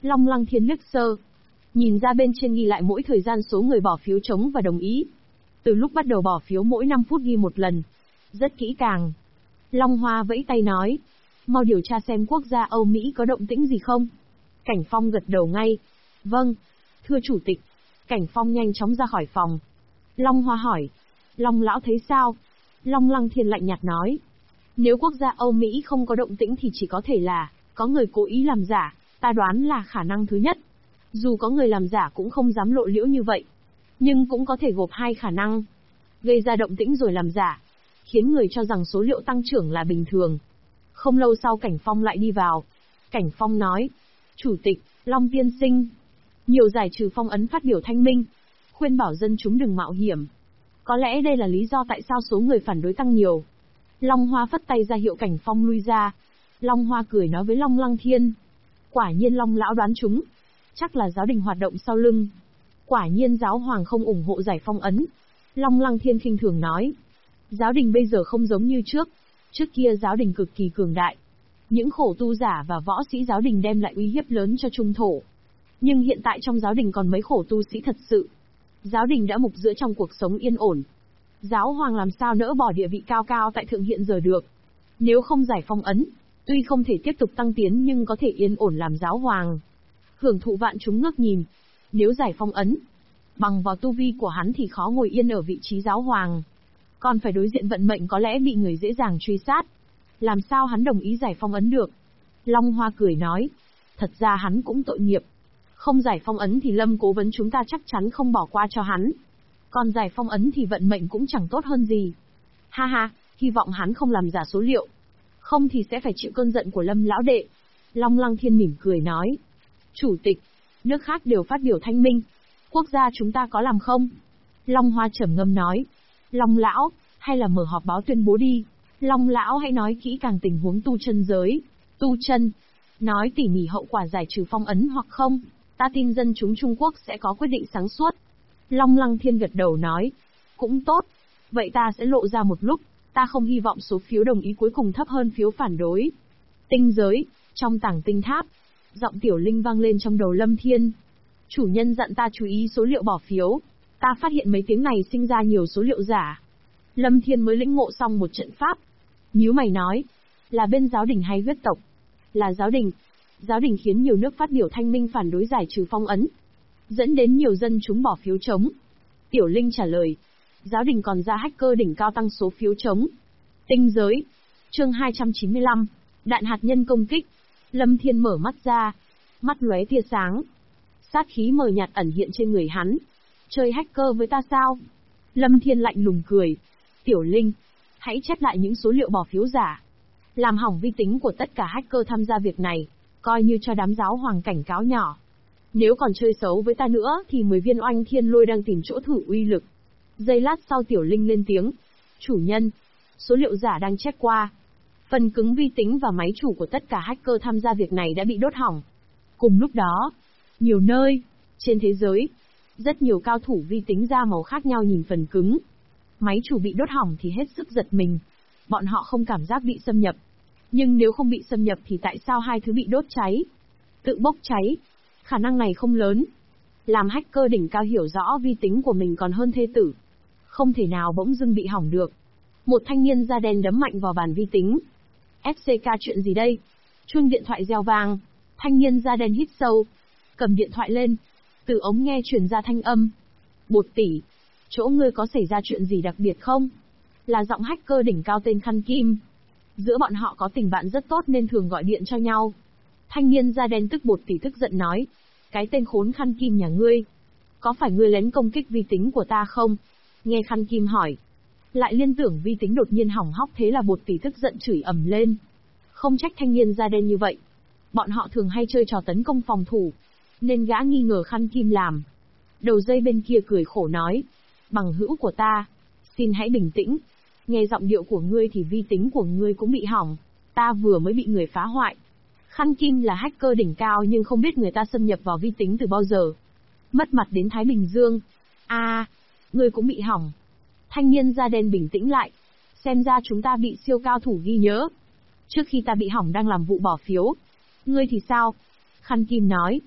Long Lăng Thiên liếc sơ, nhìn ra bên trên ghi lại mỗi thời gian số người bỏ phiếu chống và đồng ý. Từ lúc bắt đầu bỏ phiếu mỗi 5 phút ghi một lần. Rất kỹ càng. Long Hoa vẫy tay nói, mau điều tra xem quốc gia Âu Mỹ có động tĩnh gì không. Cảnh Phong gật đầu ngay. Vâng, thưa chủ tịch. Cảnh Phong nhanh chóng ra khỏi phòng. Long Hoa hỏi, Long lão thấy sao? Long Lăng Thiên lạnh nhạt nói, nếu quốc gia Âu Mỹ không có động tĩnh thì chỉ có thể là có người cố ý làm giả, ta đoán là khả năng thứ nhất. Dù có người làm giả cũng không dám lộ liễu như vậy, nhưng cũng có thể gộp hai khả năng. Gây ra động tĩnh rồi làm giả, khiến người cho rằng số liệu tăng trưởng là bình thường. Không lâu sau Cảnh Phong lại đi vào. Cảnh Phong nói, Chủ tịch, Long tiên sinh, nhiều giải trừ phong ấn phát biểu thanh minh, khuyên bảo dân chúng đừng mạo hiểm. Có lẽ đây là lý do tại sao số người phản đối tăng nhiều. Long Hoa phất tay ra hiệu Cảnh Phong lui ra. Long Hoa cười nói với Long Lăng Thiên, quả nhiên Long lão đoán chúng, chắc là giáo đình hoạt động sau lưng. Quả nhiên giáo hoàng không ủng hộ giải phong ấn. Long Lăng Thiên khinh thường nói, giáo đình bây giờ không giống như trước. Trước kia giáo đình cực kỳ cường đại. Những khổ tu giả và võ sĩ giáo đình đem lại uy hiếp lớn cho trung thổ. Nhưng hiện tại trong giáo đình còn mấy khổ tu sĩ thật sự. Giáo đình đã mục giữa trong cuộc sống yên ổn. Giáo hoàng làm sao nỡ bỏ địa vị cao cao tại thượng hiện giờ được. Nếu không giải phong ấn, tuy không thể tiếp tục tăng tiến nhưng có thể yên ổn làm giáo hoàng. Hưởng thụ vạn chúng ngước nhìn. Nếu giải phong ấn, bằng vào tu vi của hắn thì khó ngồi yên ở vị trí giáo hoàng. Còn phải đối diện vận mệnh có lẽ bị người dễ dàng truy sát. Làm sao hắn đồng ý giải phong ấn được? Long Hoa cười nói, thật ra hắn cũng tội nghiệp. Không giải phong ấn thì Lâm cố vấn chúng ta chắc chắn không bỏ qua cho hắn. Còn giải phong ấn thì vận mệnh cũng chẳng tốt hơn gì. Ha ha, hy vọng hắn không làm giả số liệu. Không thì sẽ phải chịu cơn giận của Lâm lão đệ. Long Lăng Thiên mỉm cười nói, Chủ tịch, nước khác đều phát biểu thanh minh. Quốc gia chúng ta có làm không? Long Hoa trầm ngâm nói, Long lão, hay là mở họp báo tuyên bố đi. Long lão hãy nói kỹ càng tình huống tu chân giới. Tu chân, nói tỉ mỉ hậu quả giải trừ phong ấn hoặc không. Ta tin dân chúng Trung Quốc sẽ có quyết định sáng suốt. Long Lăng Thiên gật đầu nói, cũng tốt. Vậy ta sẽ lộ ra một lúc. Ta không hy vọng số phiếu đồng ý cuối cùng thấp hơn phiếu phản đối. Tinh giới, trong tảng tinh tháp, giọng Tiểu Linh vang lên trong đầu Lâm Thiên. Chủ nhân dặn ta chú ý số liệu bỏ phiếu. Ta phát hiện mấy tiếng này sinh ra nhiều số liệu giả. Lâm Thiên mới lĩnh ngộ xong một trận pháp. Nhíu mày nói, là bên giáo đình hay huyết tộc? Là giáo đình. Giáo đình khiến nhiều nước phát biểu thanh minh phản đối giải trừ phong ấn, dẫn đến nhiều dân chúng bỏ phiếu chống. Tiểu Linh trả lời, giáo đình còn ra hacker đỉnh cao tăng số phiếu chống. Tinh giới, chương 295, đạn hạt nhân công kích. Lâm Thiên mở mắt ra, mắt lóe tia sáng. Sát khí mờ nhạt ẩn hiện trên người hắn. Chơi hacker với ta sao? Lâm Thiên lạnh lùng cười. Tiểu Linh, hãy chép lại những số liệu bỏ phiếu giả. Làm hỏng vi tính của tất cả hacker tham gia việc này, coi như cho đám giáo hoàng cảnh cáo nhỏ. Nếu còn chơi xấu với ta nữa thì 10 viên oanh thiên lôi đang tìm chỗ thử uy lực. Giây lát sau Tiểu Linh lên tiếng. Chủ nhân, số liệu giả đang chép qua. Phần cứng vi tính và máy chủ của tất cả hacker tham gia việc này đã bị đốt hỏng. Cùng lúc đó, nhiều nơi, trên thế giới, rất nhiều cao thủ vi tính da màu khác nhau nhìn phần cứng. Máy chủ bị đốt hỏng thì hết sức giật mình. Bọn họ không cảm giác bị xâm nhập. Nhưng nếu không bị xâm nhập thì tại sao hai thứ bị đốt cháy? Tự bốc cháy. Khả năng này không lớn. Làm hacker đỉnh cao hiểu rõ vi tính của mình còn hơn thê tử. Không thể nào bỗng dưng bị hỏng được. Một thanh niên da đen đấm mạnh vào bàn vi tính. FCK chuyện gì đây? Chuông điện thoại reo vang. Thanh niên da đen hít sâu. Cầm điện thoại lên. Từ ống nghe truyền ra thanh âm. Bột tỷ, chỗ ngươi có xảy ra chuyện gì đặc biệt không? Là giọng hacker đỉnh cao tên Khăn Kim. Giữa bọn họ có tình bạn rất tốt nên thường gọi điện cho nhau. Thanh niên da đen tức Bột tỷ tức giận nói. Cái tên khốn Khăn Kim nhà ngươi. Có phải ngươi lén công kích vi tính của ta không? Nghe Khăn Kim hỏi. Lại liên tưởng vi tính đột nhiên hỏng hóc thế là Bột tỷ tức giận chửi ầm lên. Không trách thanh niên da đen như vậy. Bọn họ thường hay chơi trò tấn công phòng thủ. Nên gã nghi ngờ Khăn Kim làm. Đầu dây bên kia cười khổ nói. Bằng hữu của ta, xin hãy bình tĩnh. Nghe giọng điệu của ngươi thì vi tính của ngươi cũng bị hỏng. Ta vừa mới bị người phá hoại. Khăn Kim là hacker đỉnh cao nhưng không biết người ta xâm nhập vào vi tính từ bao giờ. Mất mặt đến Thái Bình Dương. Ngươi cũng bị hỏng. Thanh niên da đen bình tĩnh lại. Xem ra chúng ta bị siêu cao thủ ghi nhớ. Trước khi ta bị hỏng đang làm vụ bỏ phiếu. Ngươi thì sao? Khăn Kim nói.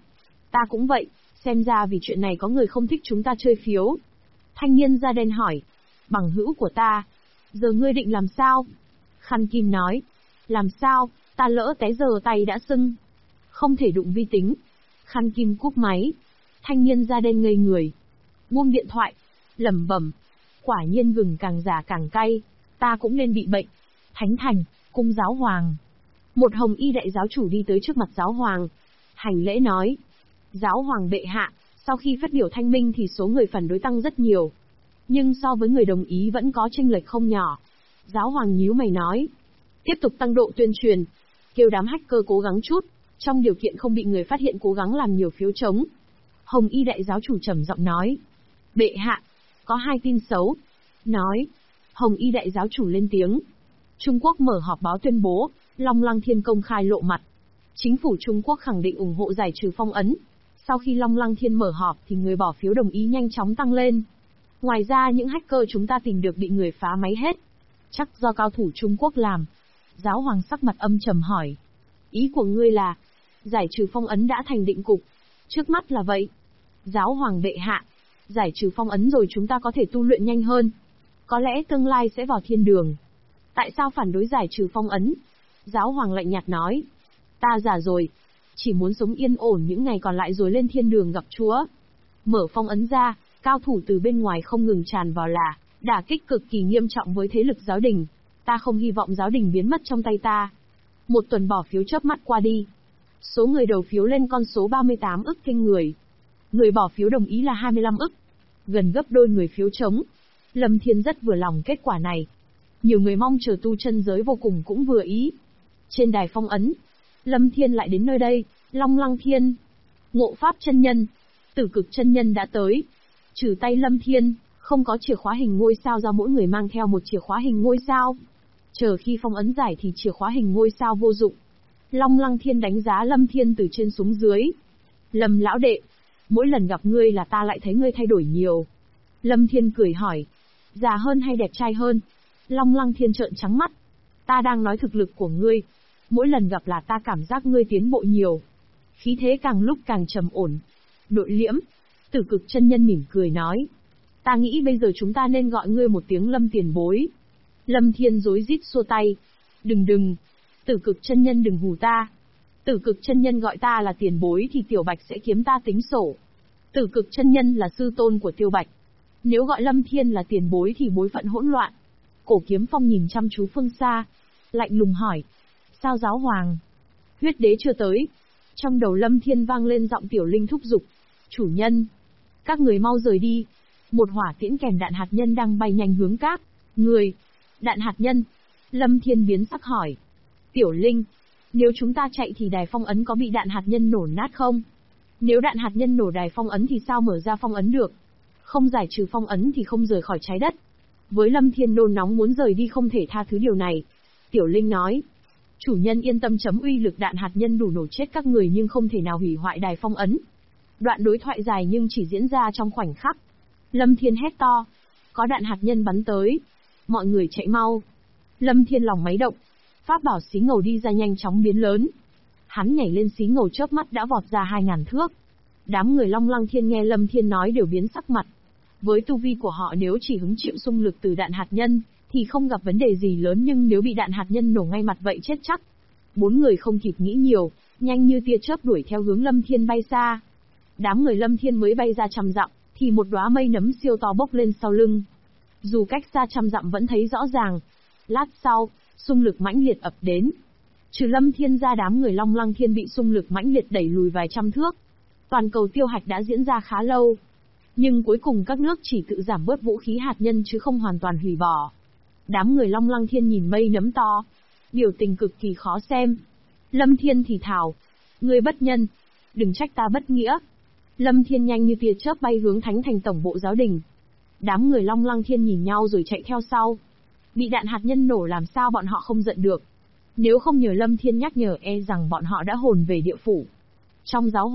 Ta cũng vậy, xem ra vì chuyện này có người không thích chúng ta chơi phiếu. Thanh niên da đen hỏi. Bằng hữu của ta. Giờ ngươi định làm sao? Khăn Kim nói. Làm sao, ta lỡ té giờ tay đã sưng. Không thể đụng vi tính. Khăn Kim cúp máy. Thanh niên da đen ngây người. Buông điện thoại. Lẩm bẩm. Quả nhiên gừng càng già càng cay. Ta cũng nên bị bệnh. Thánh thành, cung giáo hoàng. Một hồng y đại giáo chủ đi tới trước mặt giáo hoàng. Hành lễ nói. Giáo hoàng bệ hạ, sau khi phát biểu thanh minh thì số người phản đối tăng rất nhiều. Nhưng so với người đồng ý vẫn có chênh lệch không nhỏ. Giáo hoàng nhíu mày nói. Tiếp tục tăng độ tuyên truyền. Kêu đám hacker cố gắng chút. Trong điều kiện không bị người phát hiện cố gắng làm nhiều phiếu chống. Hồng y đại giáo chủ trầm giọng nói. Bệ hạ, có 2 tin xấu. Nói. Hồng y đại giáo chủ lên tiếng. Trung Quốc mở họp báo tuyên bố, Long Lăng Thiên công khai lộ mặt. Chính phủ Trung Quốc khẳng định ủng hộ giải trừ phong ấn. Sau khi Long Lăng Thiên mở họp thì người bỏ phiếu đồng ý nhanh chóng tăng lên. Ngoài ra những hacker chúng ta tìm được bị người phá máy hết. Chắc do cao thủ Trung Quốc làm. Giáo hoàng sắc mặt âm trầm hỏi. Ý của ngươi là, giải trừ phong ấn đã thành định cục. Trước mắt là vậy. Giáo hoàng bệ hạ, giải trừ phong ấn rồi chúng ta có thể tu luyện nhanh hơn. Có lẽ tương lai sẽ vào thiên đường. Tại sao phản đối giải trừ phong ấn? Giáo hoàng lạnh nhạt nói. Ta già rồi. Chỉ muốn sống yên ổn những ngày còn lại rồi lên thiên đường gặp Chúa. Mở phong ấn ra, cao thủ từ bên ngoài không ngừng tràn vào là, đả kích cực kỳ nghiêm trọng với thế lực giáo đình. Ta không hy vọng giáo đình biến mất trong tay ta. Một tuần bỏ phiếu chớp mắt qua đi. Số người đầu phiếu lên con số 38 ức kinh người. Người bỏ phiếu đồng ý là 25 ức. Gần gấp đôi người phiếu chống. Lâm Thiên rất vừa lòng kết quả này. Nhiều người mong chờ tu chân giới vô cùng cũng vừa ý. Trên đài phong ấn, Lâm Thiên lại đến nơi đây, Long Lăng Thiên. Ngộ Pháp chân nhân, Tử Cực chân nhân đã tới. Trừ tay Lâm Thiên, không có chìa khóa hình ngôi sao do mỗi người mang theo một chìa khóa hình ngôi sao. Chờ khi phong ấn giải thì chìa khóa hình ngôi sao vô dụng. Long Lăng Thiên đánh giá Lâm Thiên từ trên xuống dưới. Lâm lão đệ, mỗi lần gặp ngươi là ta lại thấy ngươi thay đổi nhiều. Lâm Thiên cười hỏi, già hơn hay đẹp trai hơn? Long Lăng Thiên trợn trắng mắt. Ta đang nói thực lực của ngươi. Mỗi lần gặp là ta cảm giác ngươi tiến bộ nhiều. Khí thế càng lúc càng trầm ổn. Nội liễm. Tử Cực chân nhân mỉm cười nói. Ta nghĩ bây giờ chúng ta nên gọi ngươi một tiếng Lâm tiền bối. Lâm Thiên rối rít xua tay. Đừng. Tử Cực chân nhân đừng hù ta. Tử Cực chân nhân gọi ta là tiền bối thì Tiểu Bạch sẽ kiếm ta tính sổ. Tử Cực chân nhân là sư tôn của Tiêu Bạch. Nếu gọi Lâm Thiên là tiền bối thì bối phận hỗn loạn. Cổ Kiếm Phong nhìn chăm chú phương xa. Lạnh lùng hỏi. Sao giáo hoàng? Huyết đế chưa tới. Trong đầu Lâm Thiên vang lên giọng Tiểu Linh thúc giục. Chủ nhân. Các người mau rời đi. Một hỏa tiễn kèm đạn hạt nhân đang bay nhanh hướng các. Người. Đạn hạt nhân. Lâm Thiên biến sắc hỏi. Tiểu Linh. Nếu chúng ta chạy thì đài phong ấn có bị đạn hạt nhân nổ nát không? Nếu đạn hạt nhân nổ đài phong ấn thì sao mở ra phong ấn được? Không giải trừ phong ấn thì không rời khỏi trái đất. Với Lâm Thiên nôn nóng muốn rời đi không thể tha thứ điều này. Tiểu Linh nói. Chủ nhân yên tâm chấm uy lực đạn hạt nhân đủ nổ chết các người nhưng không thể nào hủy hoại đài phong ấn. Đoạn đối thoại dài nhưng chỉ diễn ra trong khoảnh khắc. Lâm Thiên hét to. Có đạn hạt nhân bắn tới. Mọi người chạy mau. Lâm Thiên lòng máy động. Pháp bảo xí ngầu đi ra nhanh chóng biến lớn. Hắn nhảy lên xí ngầu chớp mắt đã vọt ra 2000 thước. Đám người Long Lăng Thiên nghe Lâm Thiên nói đều biến sắc mặt. Với tu vi của họ nếu chỉ hứng chịu xung lực từ đạn hạt nhân, thì không gặp vấn đề gì lớn nhưng nếu bị đạn hạt nhân nổ ngay mặt vậy chết chắc. 4 người không kịp nghĩ nhiều, nhanh như tia chớp đuổi theo hướng Lâm Thiên bay xa. Đám người Lâm Thiên mới bay ra 100 dặm, thì một đóa mây nấm siêu to bốc lên sau lưng. Dù cách xa 100 dặm vẫn thấy rõ ràng. Lát sau, xung lực mãnh liệt ập đến. Trừ Lâm Thiên ra đám người Long Lăng Thiên bị xung lực mãnh liệt đẩy lùi vài trăm thước. Toàn cầu tiêu hạch đã diễn ra khá lâu. Nhưng cuối cùng các nước chỉ tự giảm bớt vũ khí hạt nhân chứ không hoàn toàn hủy bỏ. Đám người Long Lăng Thiên nhìn mây nấm to. Biểu tình cực kỳ khó xem. Lâm Thiên thì thào. Ngươi bất nhân. Đừng trách ta bất nghĩa. Lâm Thiên nhanh như tia chớp bay hướng Thánh Thành tổng bộ giáo đình. Đám người Long Lăng Thiên nhìn nhau rồi chạy theo sau. Bị đạn hạt nhân nổ làm sao bọn họ không giận được. Nếu không nhờ Lâm Thiên nhắc nhở e rằng bọn họ đã hồn về địa phủ. Trong giáo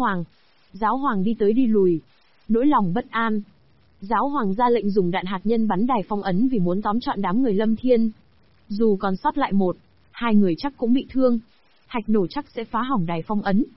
hoàng đi tới đi lùi. Nỗi lòng bất an. Giáo hoàng ra lệnh dùng đạn hạt nhân bắn đài phong ấn vì muốn tóm trọn đám người Lâm Thiên. Dù còn sót lại 1, 2 người chắc cũng bị thương. Hạch nổ chắc sẽ phá hỏng đài phong ấn.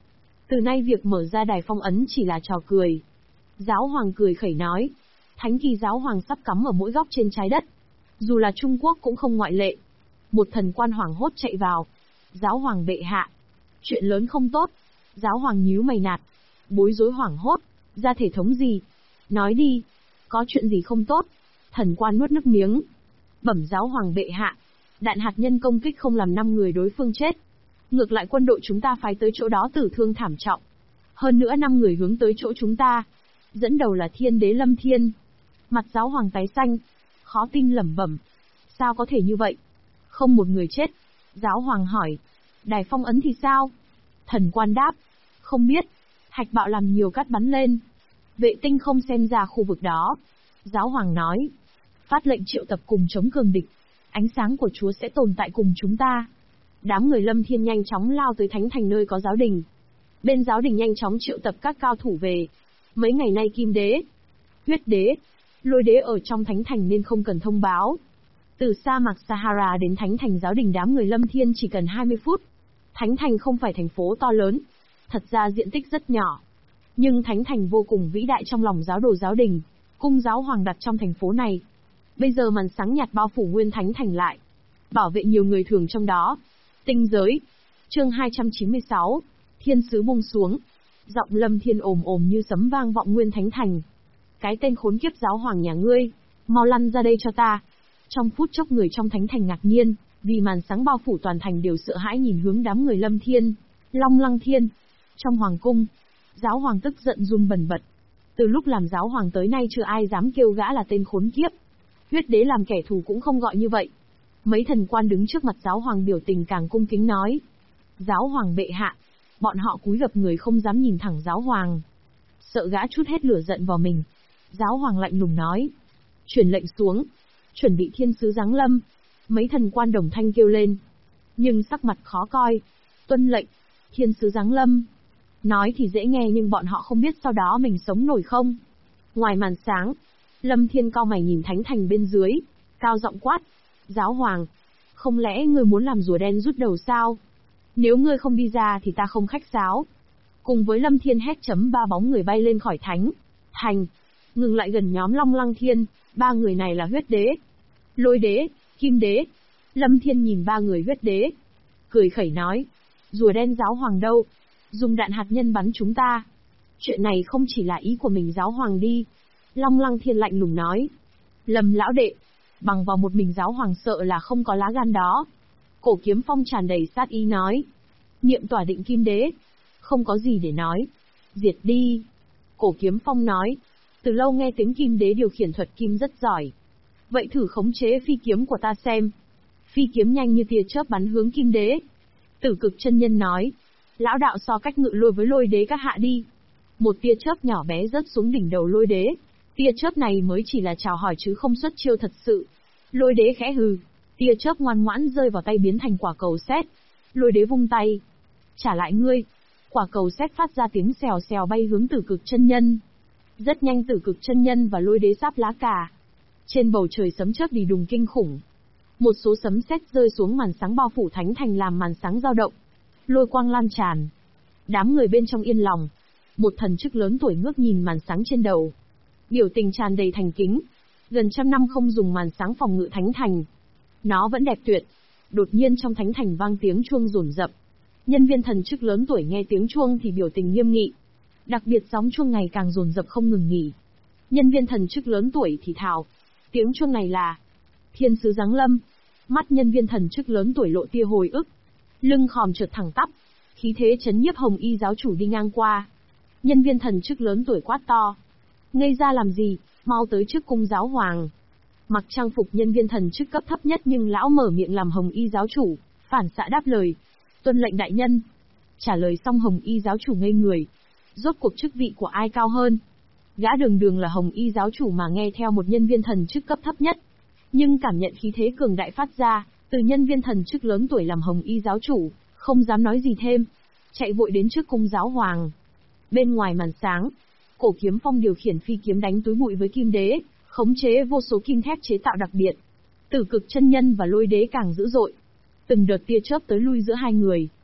Từ nay việc mở ra đài phong ấn chỉ là trò cười. Giáo hoàng cười khẩy nói. Thánh kỳ giáo hoàng sắp cắm ở mỗi góc trên trái đất. Dù là Trung Quốc cũng không ngoại lệ. Một thần quan hoảng hốt chạy vào. Giáo hoàng bệ hạ. Chuyện lớn không tốt. Giáo hoàng nhíu mày nạt. Bối rối hoảng hốt. Ra thể thống gì? Nói đi. Có chuyện gì không tốt? Thần quan nuốt nước miếng. Bẩm giáo hoàng bệ hạ. Đạn hạt nhân công kích không làm 5 người đối phương chết. Ngược lại quân đội chúng ta phái tới chỗ đó tử thương thảm trọng. Hơn nữa 5 người hướng tới chỗ chúng ta. Dẫn đầu là Thiên Đế Lâm Thiên. Mặt giáo hoàng tái xanh. Khó tin lẩm bẩm. Sao có thể như vậy? Không một người chết. Giáo hoàng hỏi. Đài phong ấn thì sao? Thần quan đáp. Không biết. Hạch bạo làm nhiều cát bắn lên. Vệ tinh không xem ra khu vực đó. Giáo hoàng nói. Phát lệnh triệu tập cùng chống cường địch. Ánh sáng của Chúa sẽ tồn tại cùng chúng ta. Đám người Lâm Thiên nhanh chóng lao tới thánh thành nơi có giáo đình. Bên giáo đình nhanh chóng triệu tập các cao thủ về. Mấy ngày nay Kim Đế, Huyết Đế, Lôi Đế ở trong thánh thành nên không cần thông báo. Từ sa mạc Sahara đến thánh thành giáo đình đám người Lâm Thiên chỉ cần 20 phút. Thánh thành không phải thành phố to lớn. Thật ra diện tích rất nhỏ. Nhưng thánh thành vô cùng vĩ đại trong lòng giáo đồ giáo đình. Cung giáo hoàng đặt trong thành phố này. Bây giờ màn sáng nhạt bao phủ nguyên thánh thành lại. Bảo vệ nhiều người thường trong đó. Tinh giới. Chương 296. Thiên sứ buông xuống. Giọng Lâm Thiên ồm ồm như sấm vang vọng nguyên thánh thành. Cái tên khốn kiếp giáo hoàng nhà ngươi, mau lăn ra đây cho ta. Trong phút chốc người trong thánh thành ngạc nhiên, vì màn sáng bao phủ toàn thành đều sợ hãi nhìn hướng đám người Lâm Thiên, Long Lăng Thiên. Trong hoàng cung, giáo hoàng tức giận run bần bật. Từ lúc làm giáo hoàng tới nay chưa ai dám kêu gã là tên khốn kiếp. Huyết Đế làm kẻ thù cũng không gọi như vậy. Mấy thần quan đứng trước mặt giáo hoàng biểu tình càng cung kính nói. Giáo hoàng bệ hạ. Bọn họ cúi gập người không dám nhìn thẳng giáo hoàng. Sợ gã trút hết lửa giận vào mình. Giáo hoàng lạnh lùng nói. Truyền lệnh xuống. Chuẩn bị thiên sứ giáng lâm. Mấy thần quan đồng thanh kêu lên. Nhưng sắc mặt khó coi. Tuân lệnh. Thiên sứ giáng lâm. Nói thì dễ nghe nhưng bọn họ không biết sau đó mình sống nổi không. Ngoài màn sáng, Lâm Thiên cau mày nhìn thánh thành bên dưới. Cao giọng quát. Giáo hoàng. Không lẽ ngươi muốn làm rùa đen rút đầu sao? Nếu ngươi không đi ra thì ta không khách sáo. Cùng với Lâm Thiên hét chấm 3 bóng người bay lên khỏi thánh thành. Ngừng lại gần nhóm Long Lăng Thiên. 3 người này là Huyết Đế, Lôi Đế, Kim Đế. Lâm Thiên nhìn 3 người Huyết Đế. Cười khẩy nói. Rùa đen giáo hoàng đâu? Dùng đạn hạt nhân bắn chúng ta. Chuyện này không chỉ là ý của mình giáo hoàng đi. Long Lăng Thiên lạnh lùng nói. Lâm lão đệ. Bằng vào một mình giáo hoàng sợ là không có lá gan đó. Cổ Kiếm Phong tràn đầy sát ý nói. Niệm tỏa định Kim Đế. Không có gì để nói. Diệt đi. Cổ Kiếm Phong nói. Từ lâu nghe tiếng Kim Đế điều khiển thuật kim rất giỏi. Vậy thử khống chế phi kiếm của ta xem. Phi kiếm nhanh như tia chớp bắn hướng Kim Đế. Tử Cực chân nhân nói. Lão đạo so cách ngự lôi với Lôi Đế các hạ đi. Một tia chớp nhỏ bé rớt xuống đỉnh đầu Lôi Đế. Tia chớp này mới chỉ là chào hỏi chứ không xuất chiêu thật sự. Lôi Đế khẽ hừ. Tia chớp ngoan ngoãn rơi vào tay biến thành quả cầu sét. Lôi Đế vung tay. Trả lại ngươi. Quả cầu sét phát ra tiếng xèo xèo bay hướng Tử Cực chân nhân. Rất nhanh Tử Cực chân nhân và Lôi Đế sáp lá cà. Trên bầu trời sấm chớp đi đùng kinh khủng. Một số sấm sét rơi xuống màn sáng bao phủ thánh thành làm màn sáng dao động. Lôi quang lan tràn. Đám người bên trong yên lòng. Một thần chức lớn tuổi ngước nhìn màn sáng trên đầu. Biểu tình tràn đầy thành kính. Gần 100 năm không dùng màn sáng phòng ngự thánh thành. Nó vẫn đẹp tuyệt. Đột nhiên trong thánh thành vang tiếng chuông rồn rập. Nhân viên thần chức lớn tuổi nghe tiếng chuông thì biểu tình nghiêm nghị. Đặc biệt gióng chuông ngày càng rồn rập không ngừng nghỉ. Nhân viên thần chức lớn tuổi thì thào. Tiếng chuông này là thiên sứ giáng lâm. Mắt nhân viên thần chức lớn tuổi lộ tia hồi ức. Lưng khòm trượt thẳng tắp. Khí thế chấn nhiếp Hồng Y giáo chủ đi ngang qua. Nhân viên thần chức lớn tuổi quát to. Ngây ra làm gì, mau tới trước cung giáo hoàng. Mặc trang phục nhân viên thần chức cấp thấp nhất nhưng lão mở miệng làm Hồng Y giáo chủ, phản xạ đáp lời. Tuân lệnh đại nhân. Trả lời xong Hồng Y giáo chủ ngây người. Rốt cuộc chức vị của ai cao hơn? Gã đường đường là Hồng Y giáo chủ mà nghe theo một nhân viên thần chức cấp thấp nhất. Nhưng cảm nhận khí thế cường đại phát ra, từ nhân viên thần chức lớn tuổi làm Hồng Y giáo chủ, không dám nói gì thêm. Chạy vội đến trước cung giáo hoàng. Bên ngoài màn sáng, Cổ Kiếm Phong điều khiển phi kiếm đánh túi bụi với Kim Đế, khống chế vô số kim thép chế tạo đặc biệt. Tử Cực chân nhân và Lôi Đế càng dữ dội. Từng đợt tia chớp tới lui giữa hai người.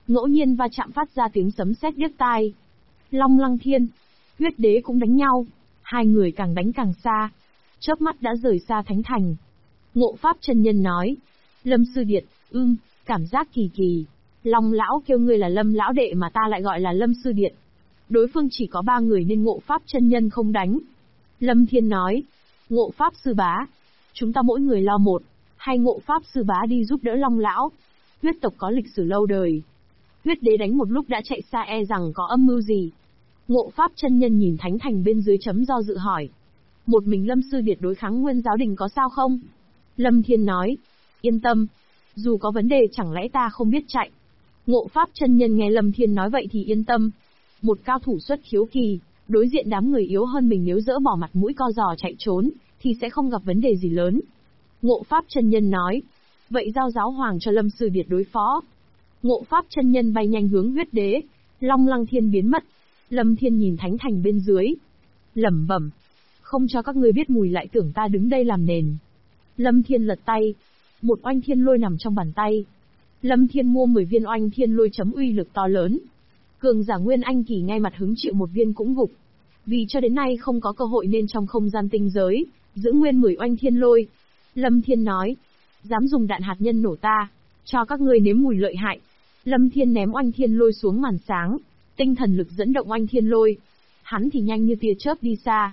Ngẫu nhiên va chạm phát ra tiếng sấm sét điếc tai. Long Lăng Thiên, Huyết Đế cũng đánh nhau. Hai người càng đánh càng xa. Chớp mắt đã rời xa thánh thành. Ngộ Pháp chân nhân nói. Lâm sư điệt, cảm giác kỳ kỳ. Long lão kêu ngươi là Lâm lão đệ mà ta lại gọi là Lâm sư điệt. Đối phương chỉ có 3 người nên Ngộ Pháp chân nhân không đánh. Lâm Thiên nói. Ngộ Pháp sư bá, chúng ta mỗi người lo một, hay Ngộ Pháp sư bá đi giúp đỡ Long lão. Huyết tộc có lịch sử lâu đời. Huyết Đế đánh một lúc đã chạy xa, e rằng có âm mưu gì. Ngộ Pháp chân nhân nhìn thánh thành bên dưới chấm do dự hỏi. Một mình Lâm sư điệt đối kháng Nguyên giáo đình có sao không? Lâm Thiên nói. Yên tâm, dù có vấn đề chẳng lẽ ta không biết chạy. Ngộ Pháp chân nhân nghe Lâm Thiên nói vậy thì yên tâm. Một cao thủ xuất khiếu kỳ, đối diện đám người yếu hơn mình nếu dỡ bỏ mặt mũi co giò chạy trốn, thì sẽ không gặp vấn đề gì lớn. Ngộ Pháp chân nhân nói. Vậy giao giáo hoàng cho Lâm sư điệt đối phó. Ngộ Pháp chân nhân bay nhanh hướng Huyết Đế. Long Lăng Thiên biến mất. Lâm Thiên nhìn thánh thành bên dưới, lẩm bẩm. Không cho các ngươi biết mùi lại tưởng ta đứng đây làm nền. Lâm Thiên lật tay. Một oanh thiên lôi nằm trong bàn tay. Lâm Thiên mua 10 viên oanh thiên lôi chấm uy lực to lớn. Cường giả Nguyên Anh kỳ ngay mặt hứng chịu một viên cũng gục. Vì cho đến nay không có cơ hội nên trong không gian tinh giới, giữ nguyên 10 oanh thiên lôi. Lâm Thiên nói. Dám dùng đạn hạt nhân nổ ta, cho các ngươi nếm mùi lợi hại. Lâm Thiên ném oanh thiên lôi xuống màn sáng. Tinh thần lực dẫn động oanh thiên lôi. Hắn thì nhanh như tia chớp đi xa.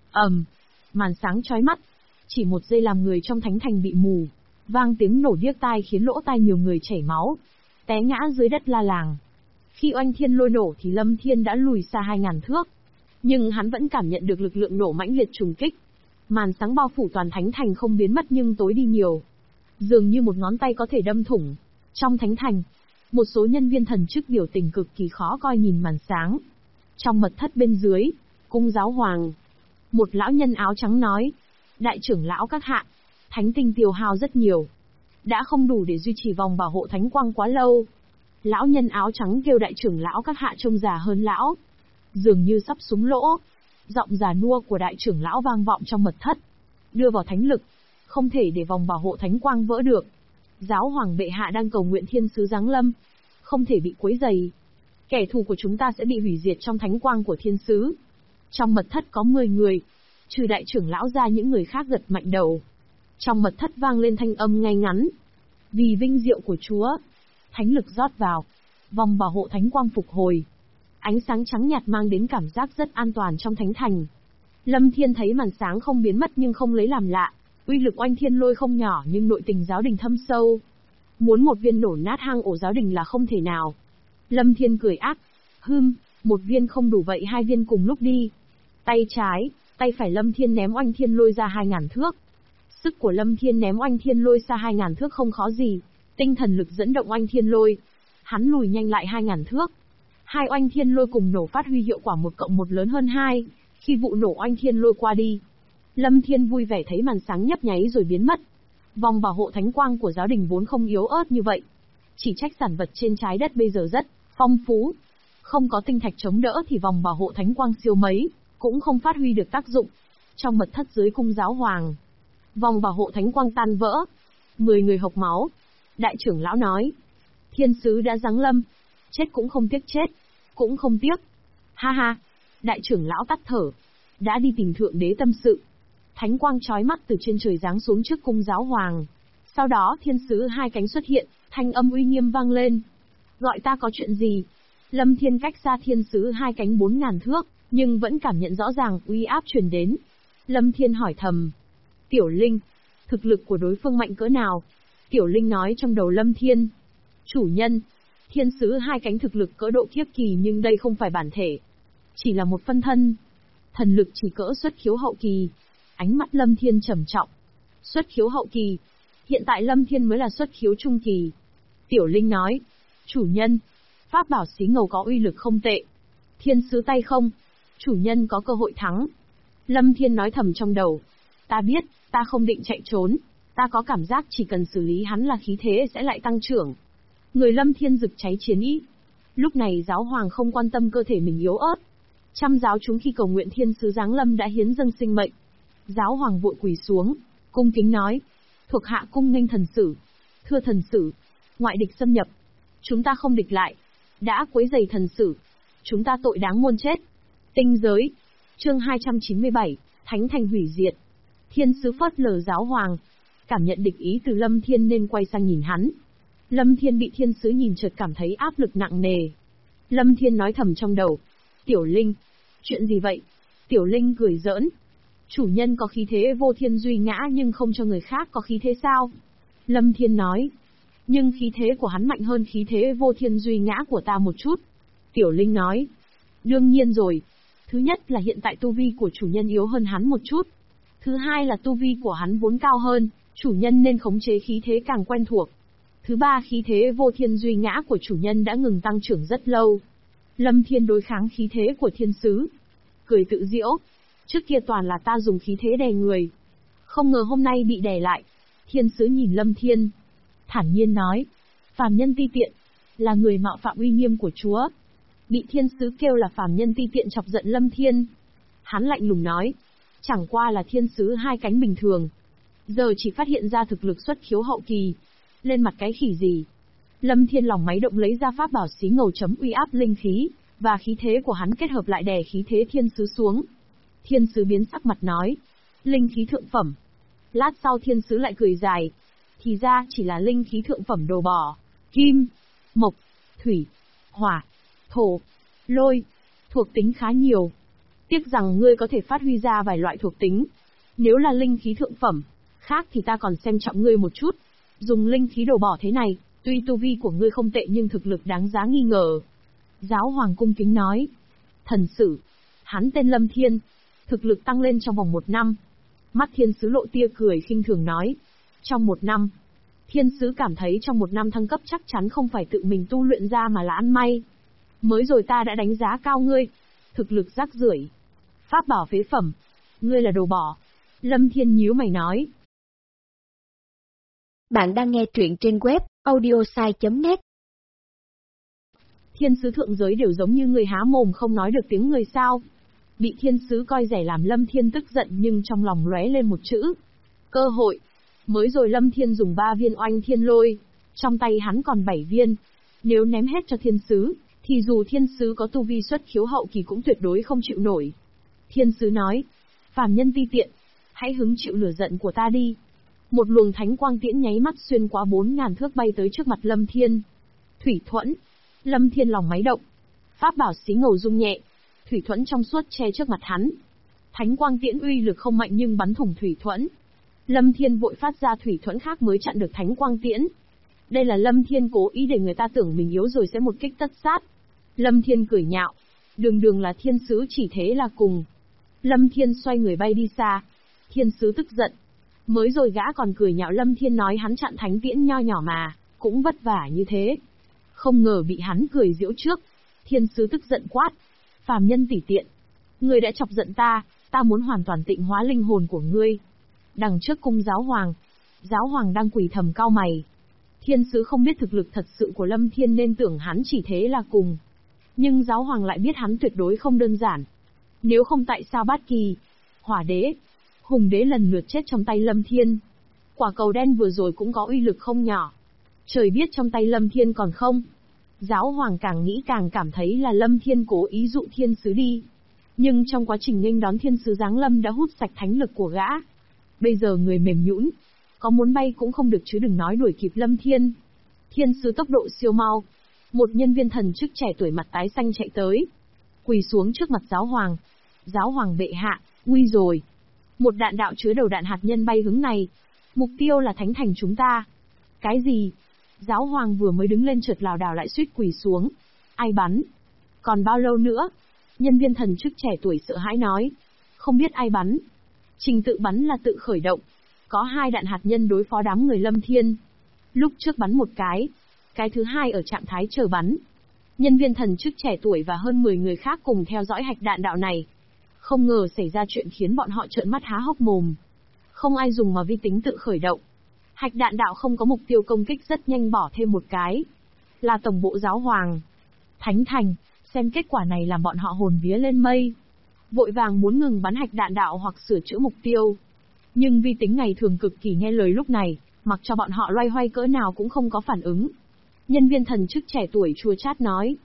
Màn sáng chói mắt. Chỉ một giây làm người trong thánh thành bị mù. Vang tiếng nổ điếc tai khiến lỗ tai nhiều người chảy máu. Té ngã dưới đất la làng. Khi oanh thiên lôi nổ thì Lâm Thiên đã lùi xa 2000 thước. Nhưng hắn vẫn cảm nhận được lực lượng nổ mãnh liệt trùng kích. Màn sáng bao phủ toàn thánh thành không biến mất nhưng tối đi nhiều. Dường như một ngón tay có thể đâm thủng. Trong thánh thành, một số nhân viên thần chức biểu tình cực kỳ khó coi nhìn màn sáng. Trong mật thất bên dưới, cung giáo hoàng. Một lão nhân áo trắng nói. Đại trưởng lão các hạ, thánh tinh tiêu hao rất nhiều. Đã không đủ để duy trì vòng bảo hộ thánh quang quá lâu. Lão nhân áo trắng kêu đại trưởng lão các hạ trông già hơn lão. Dường như sắp súng lỗ. Giọng già nua của đại trưởng lão vang vọng trong mật thất. Đưa vào thánh lực. Không thể để vòng bảo hộ thánh quang vỡ được. Giáo hoàng bệ hạ đang cầu nguyện thiên sứ giáng lâm. Không thể bị quấy rầy. Kẻ thù của chúng ta sẽ bị hủy diệt trong thánh quang của thiên sứ. Trong mật thất có 10 người. Trừ đại trưởng lão ra những người khác gật mạnh đầu. Trong mật thất vang lên thanh âm ngay ngắn. Vì vinh diệu của Chúa. Thánh lực rót vào. Vòng bảo hộ thánh quang phục hồi. Ánh sáng trắng nhạt mang đến cảm giác rất an toàn trong thánh thành. Lâm Thiên thấy màn sáng không biến mất nhưng không lấy làm lạ. Uy lực oanh thiên lôi không nhỏ nhưng nội tình giáo đình thâm sâu. Muốn một viên nổ nát hang ổ giáo đình là không thể nào. Lâm Thiên cười ác. Một viên không đủ vậy 2 viên cùng lúc đi. Tay trái, tay phải Lâm Thiên ném oanh thiên lôi ra 2000 thước. Sức của Lâm Thiên ném oanh thiên lôi xa 2000 thước không khó gì. Tinh thần lực dẫn động oanh thiên lôi. Hắn lùi nhanh lại 2000 thước. 2 oanh thiên lôi cùng nổ phát huy hiệu quả 1+1 lớn hơn 2. Khi vụ nổ oanh thiên lôi qua đi, Lâm Thiên vui vẻ thấy màn sáng nhấp nháy rồi biến mất. Vòng bảo hộ thánh quang của giáo đình vốn không yếu ớt như vậy. Chỉ trách sản vật trên trái đất bây giờ rất phong phú. Không có tinh thạch chống đỡ thì vòng bảo hộ thánh quang siêu mấy, cũng không phát huy được tác dụng. Trong mật thất dưới cung giáo hoàng, vòng bảo hộ thánh quang tan vỡ. 10 người hộc máu. Đại trưởng lão nói. Thiên sứ đã giáng lâm. Chết cũng không tiếc chết. Cũng không tiếc. Ha ha. Đại trưởng lão tắt thở. Đã đi tìm thượng đế tâm sự. Thánh quang chói mắt từ trên trời giáng xuống trước cung giáo hoàng. Sau đó thiên sứ 2 cánh xuất hiện, thanh âm uy nghiêm vang lên. Gọi ta có chuyện gì? Lâm Thiên cách xa thiên sứ 2 cánh 4000 thước, nhưng vẫn cảm nhận rõ ràng uy áp truyền đến. Lâm Thiên hỏi thầm. Tiểu Linh, thực lực của đối phương mạnh cỡ nào? Tiểu Linh nói trong đầu Lâm Thiên. Chủ nhân, thiên sứ 2 cánh thực lực cỡ độ kiếp kỳ nhưng đây không phải bản thể. Chỉ là một phân thân. Thần lực chỉ cỡ xuất khiếu hậu kỳ. Ánh mắt Lâm Thiên trầm trọng. Xuất khiếu hậu kỳ. Hiện tại Lâm Thiên mới là xuất khiếu trung kỳ. Tiểu Linh nói. Chủ nhân, pháp bảo xí ngầu có uy lực không tệ. Thiên sứ tay không. Chủ nhân có cơ hội thắng. Lâm Thiên nói thầm trong đầu. Ta biết, ta không định chạy trốn. Ta có cảm giác chỉ cần xử lý hắn là khí thế sẽ lại tăng trưởng. Người Lâm Thiên rực cháy chiến ý. Lúc này giáo hoàng không quan tâm cơ thể mình yếu ớt. Trăm giáo chúng khi cầu nguyện thiên sứ giáng lâm đã hiến dâng sinh mệnh. Giáo hoàng vội quỳ xuống, cung kính nói. Thuộc hạ cung nghênh thần sử. Thưa thần sử, ngoại địch xâm nhập. Chúng ta không địch lại, đã quấy rầy thần sử. Chúng ta tội đáng muôn chết. Tinh giới. Chương 297, Thánh thành hủy diệt. Thiên sứ phớt lờ giáo hoàng. Cảm nhận địch ý từ Lâm Thiên nên quay sang nhìn hắn. Lâm Thiên bị thiên sứ nhìn chợt cảm thấy áp lực nặng nề. Lâm Thiên nói thầm trong đầu. Tiểu Linh. Chuyện gì vậy? Tiểu Linh cười giỡn. Chủ nhân có khí thế vô thiên duy ngã nhưng không cho người khác có khí thế sao? Lâm Thiên nói. Nhưng khí thế của hắn mạnh hơn khí thế vô thiên duy ngã của ta một chút. Tiểu Linh nói. Đương nhiên rồi. Thứ nhất là hiện tại tu vi của chủ nhân yếu hơn hắn một chút. Thứ hai là tu vi của hắn vốn cao hơn, chủ nhân nên khống chế khí thế càng quen thuộc. Thứ ba, khí thế vô thiên duy ngã của chủ nhân đã ngừng tăng trưởng rất lâu. Lâm Thiên đối kháng khí thế của thiên sứ. Cười tự giễu. Trước kia toàn là ta dùng khí thế đè người. Không ngờ hôm nay bị đè lại. Thiên sứ nhìn Lâm Thiên. Thản nhiên nói. Phàm nhân ti tiện. Là người mạo phạm uy nghiêm của Chúa. Bị thiên sứ kêu là phàm nhân ti tiện chọc giận Lâm Thiên. Hắn lạnh lùng nói. Chẳng qua là thiên sứ hai cánh bình thường. Giờ chỉ phát hiện ra thực lực xuất khiếu hậu kỳ. Lên mặt cái khỉ gì? Lâm Thiên lòng máy động lấy ra pháp bảo xí ngầu chấm uy áp linh khí, và khí thế của hắn kết hợp lại đè khí thế thiên sứ xuống. Thiên sứ biến sắc mặt nói. Linh khí thượng phẩm. Lát sau thiên sứ lại cười dài. Thì ra chỉ là linh khí thượng phẩm đồ bỏ. Kim, mộc, thủy, hỏa, thổ, lôi. Thuộc tính khá nhiều. Tiếc rằng ngươi có thể phát huy ra vài loại thuộc tính. Nếu là linh khí thượng phẩm, khác thì ta còn xem trọng ngươi một chút. Dùng linh khí đồ bỏ thế này, tuy tu vi của ngươi không tệ nhưng thực lực đáng giá nghi ngờ. Giáo hoàng cung kính nói. Thần sử. Hắn tên Lâm Thiên. Thực lực tăng lên trong vòng 1 năm. Mắt thiên sứ lộ tia cười khinh thường nói. Trong 1 năm. Thiên sứ cảm thấy trong 1 năm thăng cấp chắc chắn không phải tự mình tu luyện ra mà là ăn may. Mới rồi ta đã đánh giá cao ngươi. Thực lực rác rưởi. Pháp bảo phế phẩm. Ngươi là đồ bỏ. Lâm Thiên nhíu mày nói. Bạn đang nghe truyện trên web audiosai.net. Thiên sứ thượng giới đều giống như người há mồm không nói được tiếng người sao. Bị thiên sứ coi rẻ làm Lâm Thiên tức giận nhưng trong lòng lóe lên một chữ. Cơ hội. Mới rồi Lâm Thiên dùng 3 viên oanh thiên lôi. Trong tay hắn còn 7 viên. Nếu ném hết cho thiên sứ, thì dù thiên sứ có tu vi xuất khiếu hậu kỳ cũng tuyệt đối không chịu nổi. Thiên sứ nói. Phàm nhân ti tiện. Hãy hứng chịu lửa giận của ta đi. Một luồng thánh quang tiễn nháy mắt xuyên qua 4000 thước bay tới trước mặt Lâm Thiên. Thủy thuẫn. Lâm Thiên lòng máy động. Pháp bảo xí ngầu rung nhẹ. Thủy thuẫn trong suốt che trước mặt hắn. Thánh quang tiễn uy lực không mạnh nhưng bắn thủng thủy thuẫn. Lâm Thiên vội phát ra thủy thuẫn khác mới chặn được thánh quang tiễn. Đây là Lâm Thiên cố ý để người ta tưởng mình yếu rồi sẽ một kích tất sát. Lâm Thiên cười nhạo. Đường đường là thiên sứ chỉ thế là cùng. Lâm Thiên xoay người bay đi xa. Thiên sứ tức giận. Mới rồi gã còn cười nhạo Lâm Thiên nói hắn chặn thánh tiễn nho nhỏ mà, cũng vất vả như thế. Không ngờ bị hắn cười giễu trước. Thiên sứ tức giận quát. Phàm nhân tỉ tiện. Ngươi đã chọc giận ta, ta muốn hoàn toàn tịnh hóa linh hồn của ngươi. Đằng trước cung giáo hoàng đang quỳ thầm cau mày. Thiên sứ không biết thực lực thật sự của Lâm Thiên nên tưởng hắn chỉ thế là cùng. Nhưng giáo hoàng lại biết hắn tuyệt đối không đơn giản. Nếu không tại sao Bát Kỳ, Hỏa Đế, Hùng Đế lần lượt chết trong tay Lâm Thiên. Quả cầu đen vừa rồi cũng có uy lực không nhỏ. Trời biết trong tay Lâm Thiên còn không. Giáo hoàng càng nghĩ càng cảm thấy là Lâm Thiên cố ý dụ thiên sứ đi. Nhưng trong quá trình nghênh đón thiên sứ giáng lâm đã hút sạch thánh lực của gã. Bây giờ người mềm nhũn, có muốn bay cũng không được chứ đừng nói đuổi kịp Lâm Thiên. Thiên sứ tốc độ siêu mau. Một nhân viên thần chức trẻ tuổi mặt tái xanh chạy tới. Quỳ xuống trước mặt giáo hoàng. Giáo hoàng bệ hạ, nguy rồi. Một đạn đạo chứa đầu đạn hạt nhân bay hướng này. Mục tiêu là thánh thành chúng ta. Cái gì? Giáo hoàng vừa mới đứng lên chợt lảo đảo lại suýt quỳ xuống. Ai bắn? Còn bao lâu nữa? Nhân viên thần chức trẻ tuổi sợ hãi nói. Không biết ai bắn. Trình tự bắn là tự khởi động. Có 2 đạn hạt nhân đối phó đám người Lâm Thiên. Lúc trước bắn một cái thứ hai ở trạng thái chờ bắn. Nhân viên thần chức trẻ tuổi và hơn 10 người khác cùng theo dõi hạch đạn đạo này. Không ngờ xảy ra chuyện khiến bọn họ trợn mắt há hốc mồm. Không ai dùng mà vi tính tự khởi động. Hạch đạn đạo không có mục tiêu công kích rất nhanh bỏ thêm một cái. Là tổng bộ giáo hoàng. Thánh thành, xem kết quả này làm bọn họ hồn vía lên mây. Vội vàng muốn ngừng bắn hạch đạn đạo hoặc sửa chữa mục tiêu. Nhưng vi tính ngày thường cực kỳ nghe lời lúc này, mặc cho bọn họ loay hoay cỡ nào cũng không có phản ứng. Nhân viên thần chức trẻ tuổi chua chát nói.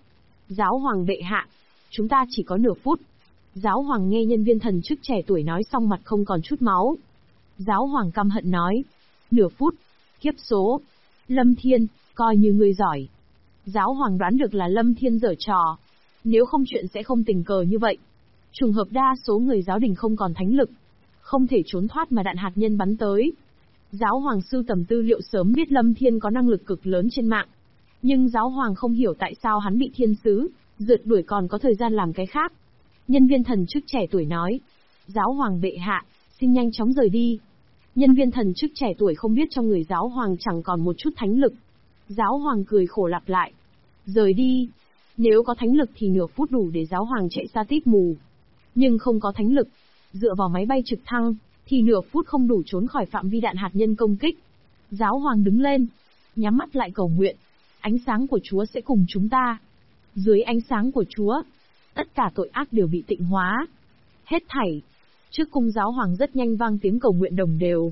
Giáo hoàng bệ hạ, chúng ta chỉ có nửa phút. Giáo hoàng nghe nhân viên thần chức trẻ tuổi nói xong mặt không còn chút máu. Giáo hoàng căm hận nói, nửa phút, kiếp số. Lâm Thiên, coi như ngươi giỏi. Giáo hoàng đoán được là Lâm Thiên giở trò. Nếu không chuyện sẽ không tình cờ như vậy. Trùng hợp đa số người giáo đình không còn thánh lực, không thể trốn thoát mà đạn hạt nhân bắn tới. Giáo hoàng sưu tầm tư liệu sớm biết Lâm Thiên có năng lực cực lớn trên mạng. Nhưng giáo hoàng không hiểu tại sao hắn bị thiên sứ rượt đuổi còn có thời gian làm cái khác. Nhân viên thần chức trẻ tuổi nói, giáo hoàng bệ hạ, xin nhanh chóng rời đi. Nhân viên thần chức trẻ tuổi không biết trong người giáo hoàng chẳng còn một chút thánh lực. Giáo hoàng cười khổ lặp lại, rời đi. Nếu có thánh lực thì nửa phút đủ để giáo hoàng chạy xa tít mù. Nhưng không có thánh lực, dựa vào máy bay trực thăng, thì nửa phút không đủ trốn khỏi phạm vi đạn hạt nhân công kích. Giáo hoàng đứng lên, nhắm mắt lại cầu nguyện, ánh sáng của Chúa sẽ cùng chúng ta. Dưới ánh sáng của Chúa, tất cả tội ác đều bị tịnh hóa. Hết thảy. Trước cung giáo hoàng rất nhanh vang tiếng cầu nguyện đồng đều.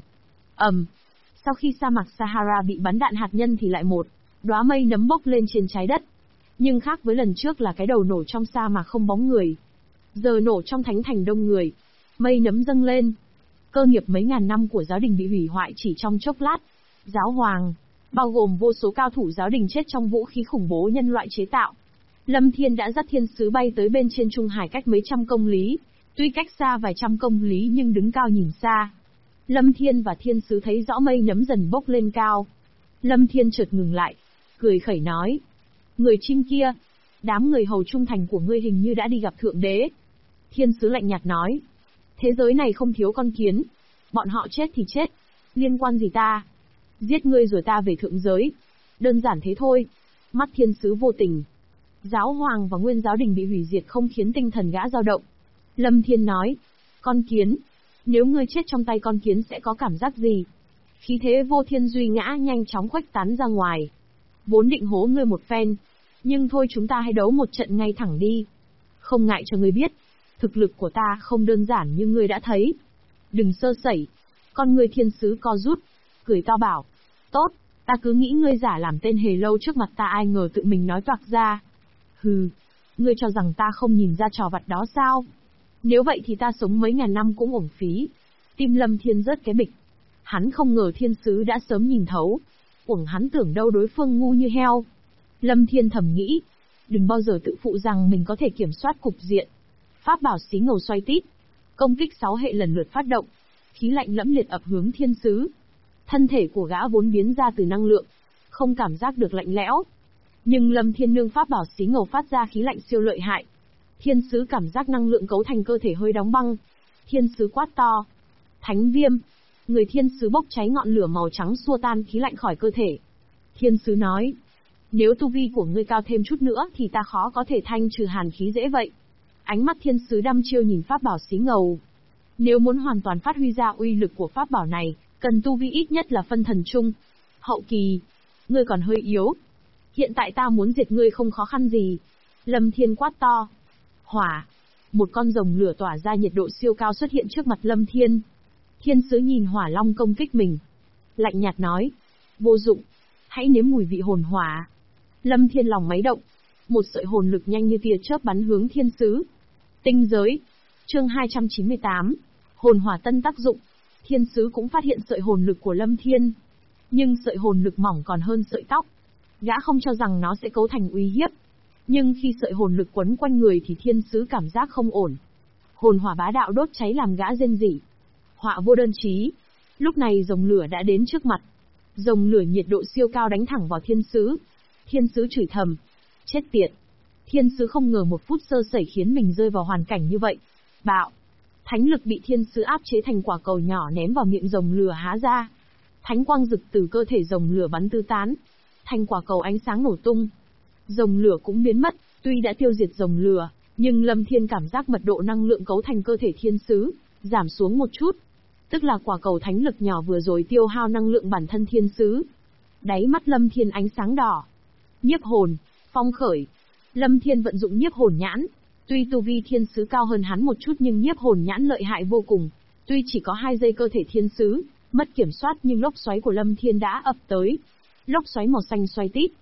Sau khi sa mạc Sahara bị bắn đạn hạt nhân thì lại một đóa mây nấm bốc lên trên trái đất. Nhưng khác với lần trước là cái đầu nổ trong sa mạc không bóng người. Giờ nổ trong thánh thành đông người. Mây nấm dâng lên. Cơ nghiệp mấy ngàn năm của giáo đình bị hủy hoại chỉ trong chốc lát. Giáo hoàng, bao gồm vô số cao thủ giáo đình chết trong vũ khí khủng bố nhân loại chế tạo. Lâm Thiên đã dắt thiên sứ bay tới bên trên Trung Hải cách mấy trăm công lý. Tuy cách xa vài trăm công lý nhưng đứng cao nhìn xa. Lâm Thiên và thiên sứ thấy rõ mây nấm dần bốc lên cao. Lâm Thiên chợt ngừng lại, cười khẩy nói. Người chim kia, đám người hầu trung thành của ngươi hình như đã đi gặp Thượng Đế. Thiên sứ lạnh nhạt nói. Thế giới này không thiếu con kiến. Bọn họ chết thì chết. Liên quan gì ta? Giết ngươi rồi ta về thượng giới. Đơn giản thế thôi. Mắt thiên sứ vô tình. Giáo hoàng và nguyên giáo đình bị hủy diệt không khiến tinh thần gã dao động. Lâm Thiên nói. Con kiến. Nếu ngươi chết trong tay con kiến sẽ có cảm giác gì? Khí thế vô thiên duy ngã nhanh chóng khuếch tán ra ngoài. Vốn định hố ngươi một phen. Nhưng thôi chúng ta hãy đấu một trận ngay thẳng đi. Không ngại cho ngươi biết. Thực lực của ta không đơn giản như ngươi đã thấy. Đừng sơ sẩy. Con ngươi thiên sứ co rút. Cười to bảo. Tốt, ta cứ nghĩ ngươi giả làm tên hề lâu trước mặt ta ai ngờ tự mình nói toạc ra. Hừ, ngươi cho rằng ta không nhìn ra trò vặt đó sao? Nếu vậy thì ta sống mấy ngàn năm cũng uổng phí. Tim Lâm Thiên rớt cái bịch. Hắn không ngờ thiên sứ đã sớm nhìn thấu. Uổng hắn tưởng đâu đối phương ngu như heo. Lâm Thiên thầm nghĩ. Đừng bao giờ tự phụ rằng mình có thể kiểm soát cục diện. Pháp bảo xí ngầu xoay tít. Công kích 6 hệ lần lượt phát động. Khí lạnh lẫm liệt ập hướng thiên sứ. Thân thể của gã vốn biến ra từ năng lượng. Không cảm giác được lạnh lẽo. Nhưng Lâm Thiên nương pháp bảo xí ngầu phát ra khí lạnh siêu lợi hại. Thiên sứ cảm giác năng lượng cấu thành cơ thể hơi đóng băng. Thiên sứ quát to. Thánh viêm. Người thiên sứ bốc cháy ngọn lửa màu trắng xua tan khí lạnh khỏi cơ thể. Thiên sứ nói. Nếu tu vi của ngươi cao thêm chút nữa thì ta khó có thể thanh trừ hàn khí dễ vậy. Ánh mắt thiên sứ đăm chiêu nhìn pháp bảo xí ngầu. Nếu muốn hoàn toàn phát huy ra uy lực của pháp bảo này, cần tu vi ít nhất là phân thần trung. Hậu kỳ. Ngươi còn hơi yếu. Hiện tại ta muốn diệt ngươi không khó khăn gì. Lâm Thiên quát to. Hỏa. Một con rồng lửa tỏa ra nhiệt độ siêu cao xuất hiện trước mặt Lâm Thiên. Thiên sứ nhìn hỏa long công kích mình. Lạnh nhạt nói. Vô dụng. Hãy nếm mùi vị hồn hỏa. Lâm Thiên lòng máy động. Một sợi hồn lực nhanh như tia chớp bắn hướng thiên sứ. Tinh giới. Chương 298. Hồn hỏa tân tác dụng. Thiên sứ cũng phát hiện sợi hồn lực của Lâm Thiên. Nhưng sợi hồn lực mỏng còn hơn sợi tóc. Gã không cho rằng nó sẽ cấu thành uy hiếp. Nhưng khi sợi hồn lực quấn quanh người thì thiên sứ cảm giác không ổn. Hồn hỏa bá đạo đốt cháy làm gã rên rỉ. Họa vô đơn chí. Lúc này rồng lửa đã đến trước mặt. Rồng lửa nhiệt độ siêu cao đánh thẳng vào thiên sứ. Thiên sứ chửi thầm. Chết tiệt. Thiên sứ không ngờ một phút sơ sẩy khiến mình rơi vào hoàn cảnh như vậy. Bạo. Thánh lực bị thiên sứ áp chế thành quả cầu nhỏ ném vào miệng rồng lửa há ra. Thánh quang rực từ cơ thể rồng lửa bắn tứ tán. Thành quả cầu ánh sáng nổ tung. Rồng lửa cũng biến mất, tuy đã tiêu diệt rồng lửa, nhưng Lâm Thiên cảm giác mật độ năng lượng cấu thành cơ thể thiên sứ giảm xuống một chút. Tức là quả cầu thánh lực nhỏ vừa rồi tiêu hao năng lượng bản thân thiên sứ. Đáy mắt Lâm Thiên ánh sáng đỏ. Nhiếp hồn, phong khởi. Lâm Thiên vận dụng nhiếp hồn nhãn. Tuy tu vi thiên sứ cao hơn hắn một chút nhưng nhiếp hồn nhãn lợi hại vô cùng. Tuy chỉ có 2 giây cơ thể thiên sứ mất kiểm soát nhưng lốc xoáy của Lâm Thiên đã ập tới. Lốc xoáy màu xanh xoay tít.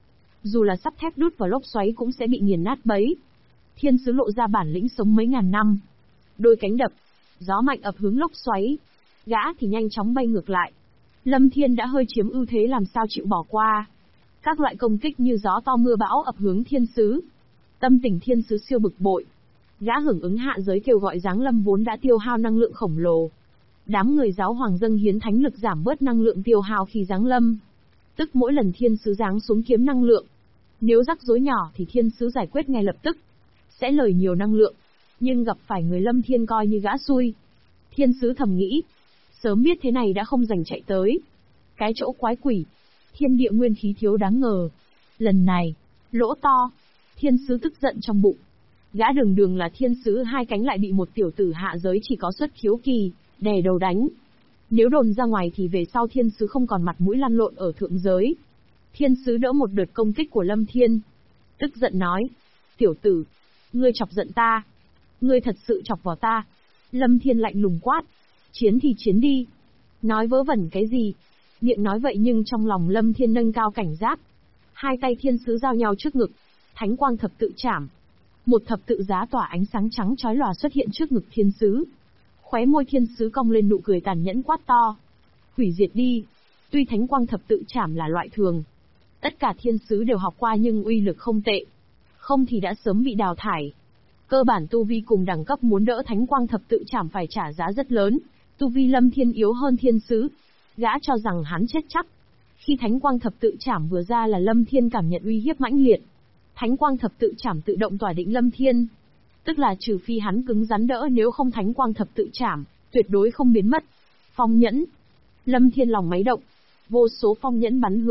Dù là sắt thép đút vào lốc xoáy cũng sẽ bị nghiền nát bấy. Thiên sứ lộ ra bản lĩnh sống mấy ngàn năm. Đôi cánh đập, gió mạnh ập hướng lốc xoáy. Gã thì nhanh chóng bay ngược lại. Lâm Thiên đã hơi chiếm ưu thế làm sao chịu bỏ qua. Các loại công kích như gió to mưa bão ập hướng thiên sứ. Tâm tình thiên sứ siêu bực bội. Gã hưởng ứng hạ giới kêu gọi giáng lâm vốn đã tiêu hao năng lượng khổng lồ. Đám người giáo hoàng dâng hiến thánh lực giảm bớt năng lượng tiêu hao khi giáng lâm. Tức mỗi lần thiên sứ giáng xuống kiếm năng lượng. Nếu rắc rối nhỏ thì thiên sứ giải quyết ngay lập tức. Sẽ lời nhiều năng lượng. Nhưng gặp phải người Lâm Thiên coi như gã xui. Thiên sứ thầm nghĩ. Sớm biết thế này đã không dành chạy tới. Cái chỗ quái quỷ. Thiên địa nguyên khí thiếu đáng ngờ. Lần này, lỗ to. Thiên sứ tức giận trong bụng. Gã đường đường là thiên sứ hai cánh lại bị một tiểu tử hạ giới chỉ có xuất khiếu kỳ, đè đầu đánh. Nếu đồn ra ngoài thì về sau thiên sứ không còn mặt mũi lăn lộn ở thượng giới. Thiên sứ đỡ một đợt công kích của Lâm Thiên. Tức giận nói. Tiểu tử, ngươi chọc giận ta. Ngươi thật sự chọc vào ta. Lâm Thiên lạnh lùng quát. Chiến thì chiến đi. Nói vớ vẩn cái gì? Miệng nói vậy nhưng trong lòng Lâm Thiên nâng cao cảnh giác. Hai tay thiên sứ giao nhau trước ngực. Thánh quang thập tự chảm. Một thập tự giá tỏa ánh sáng trắng chói lòa xuất hiện trước ngực thiên sứ. Khóe môi thiên sứ cong lên nụ cười tàn nhẫn quát to. Hủy diệt đi. Tuy thánh quang thập tự chảm là loại thường. Tất cả thiên sứ đều học qua nhưng uy lực không tệ. Không thì đã sớm bị đào thải. Cơ bản tu vi cùng đẳng cấp muốn đỡ thánh quang thập tự chảm phải trả giá rất lớn. Tu vi Lâm Thiên yếu hơn thiên sứ. Gã cho rằng hắn chết chắc. Khi thánh quang thập tự chảm vừa ra là Lâm Thiên cảm nhận uy hiếp mãnh liệt. Thánh quang thập tự chảm tự động tỏa định Lâm Thiên. Tức là trừ phi hắn cứng rắn đỡ, nếu không thánh quang thập tự chảm, tuyệt đối không biến mất. Phong nhẫn. Lâm Thiên lòng máy động. Vô số phong nhẫn bắn hướng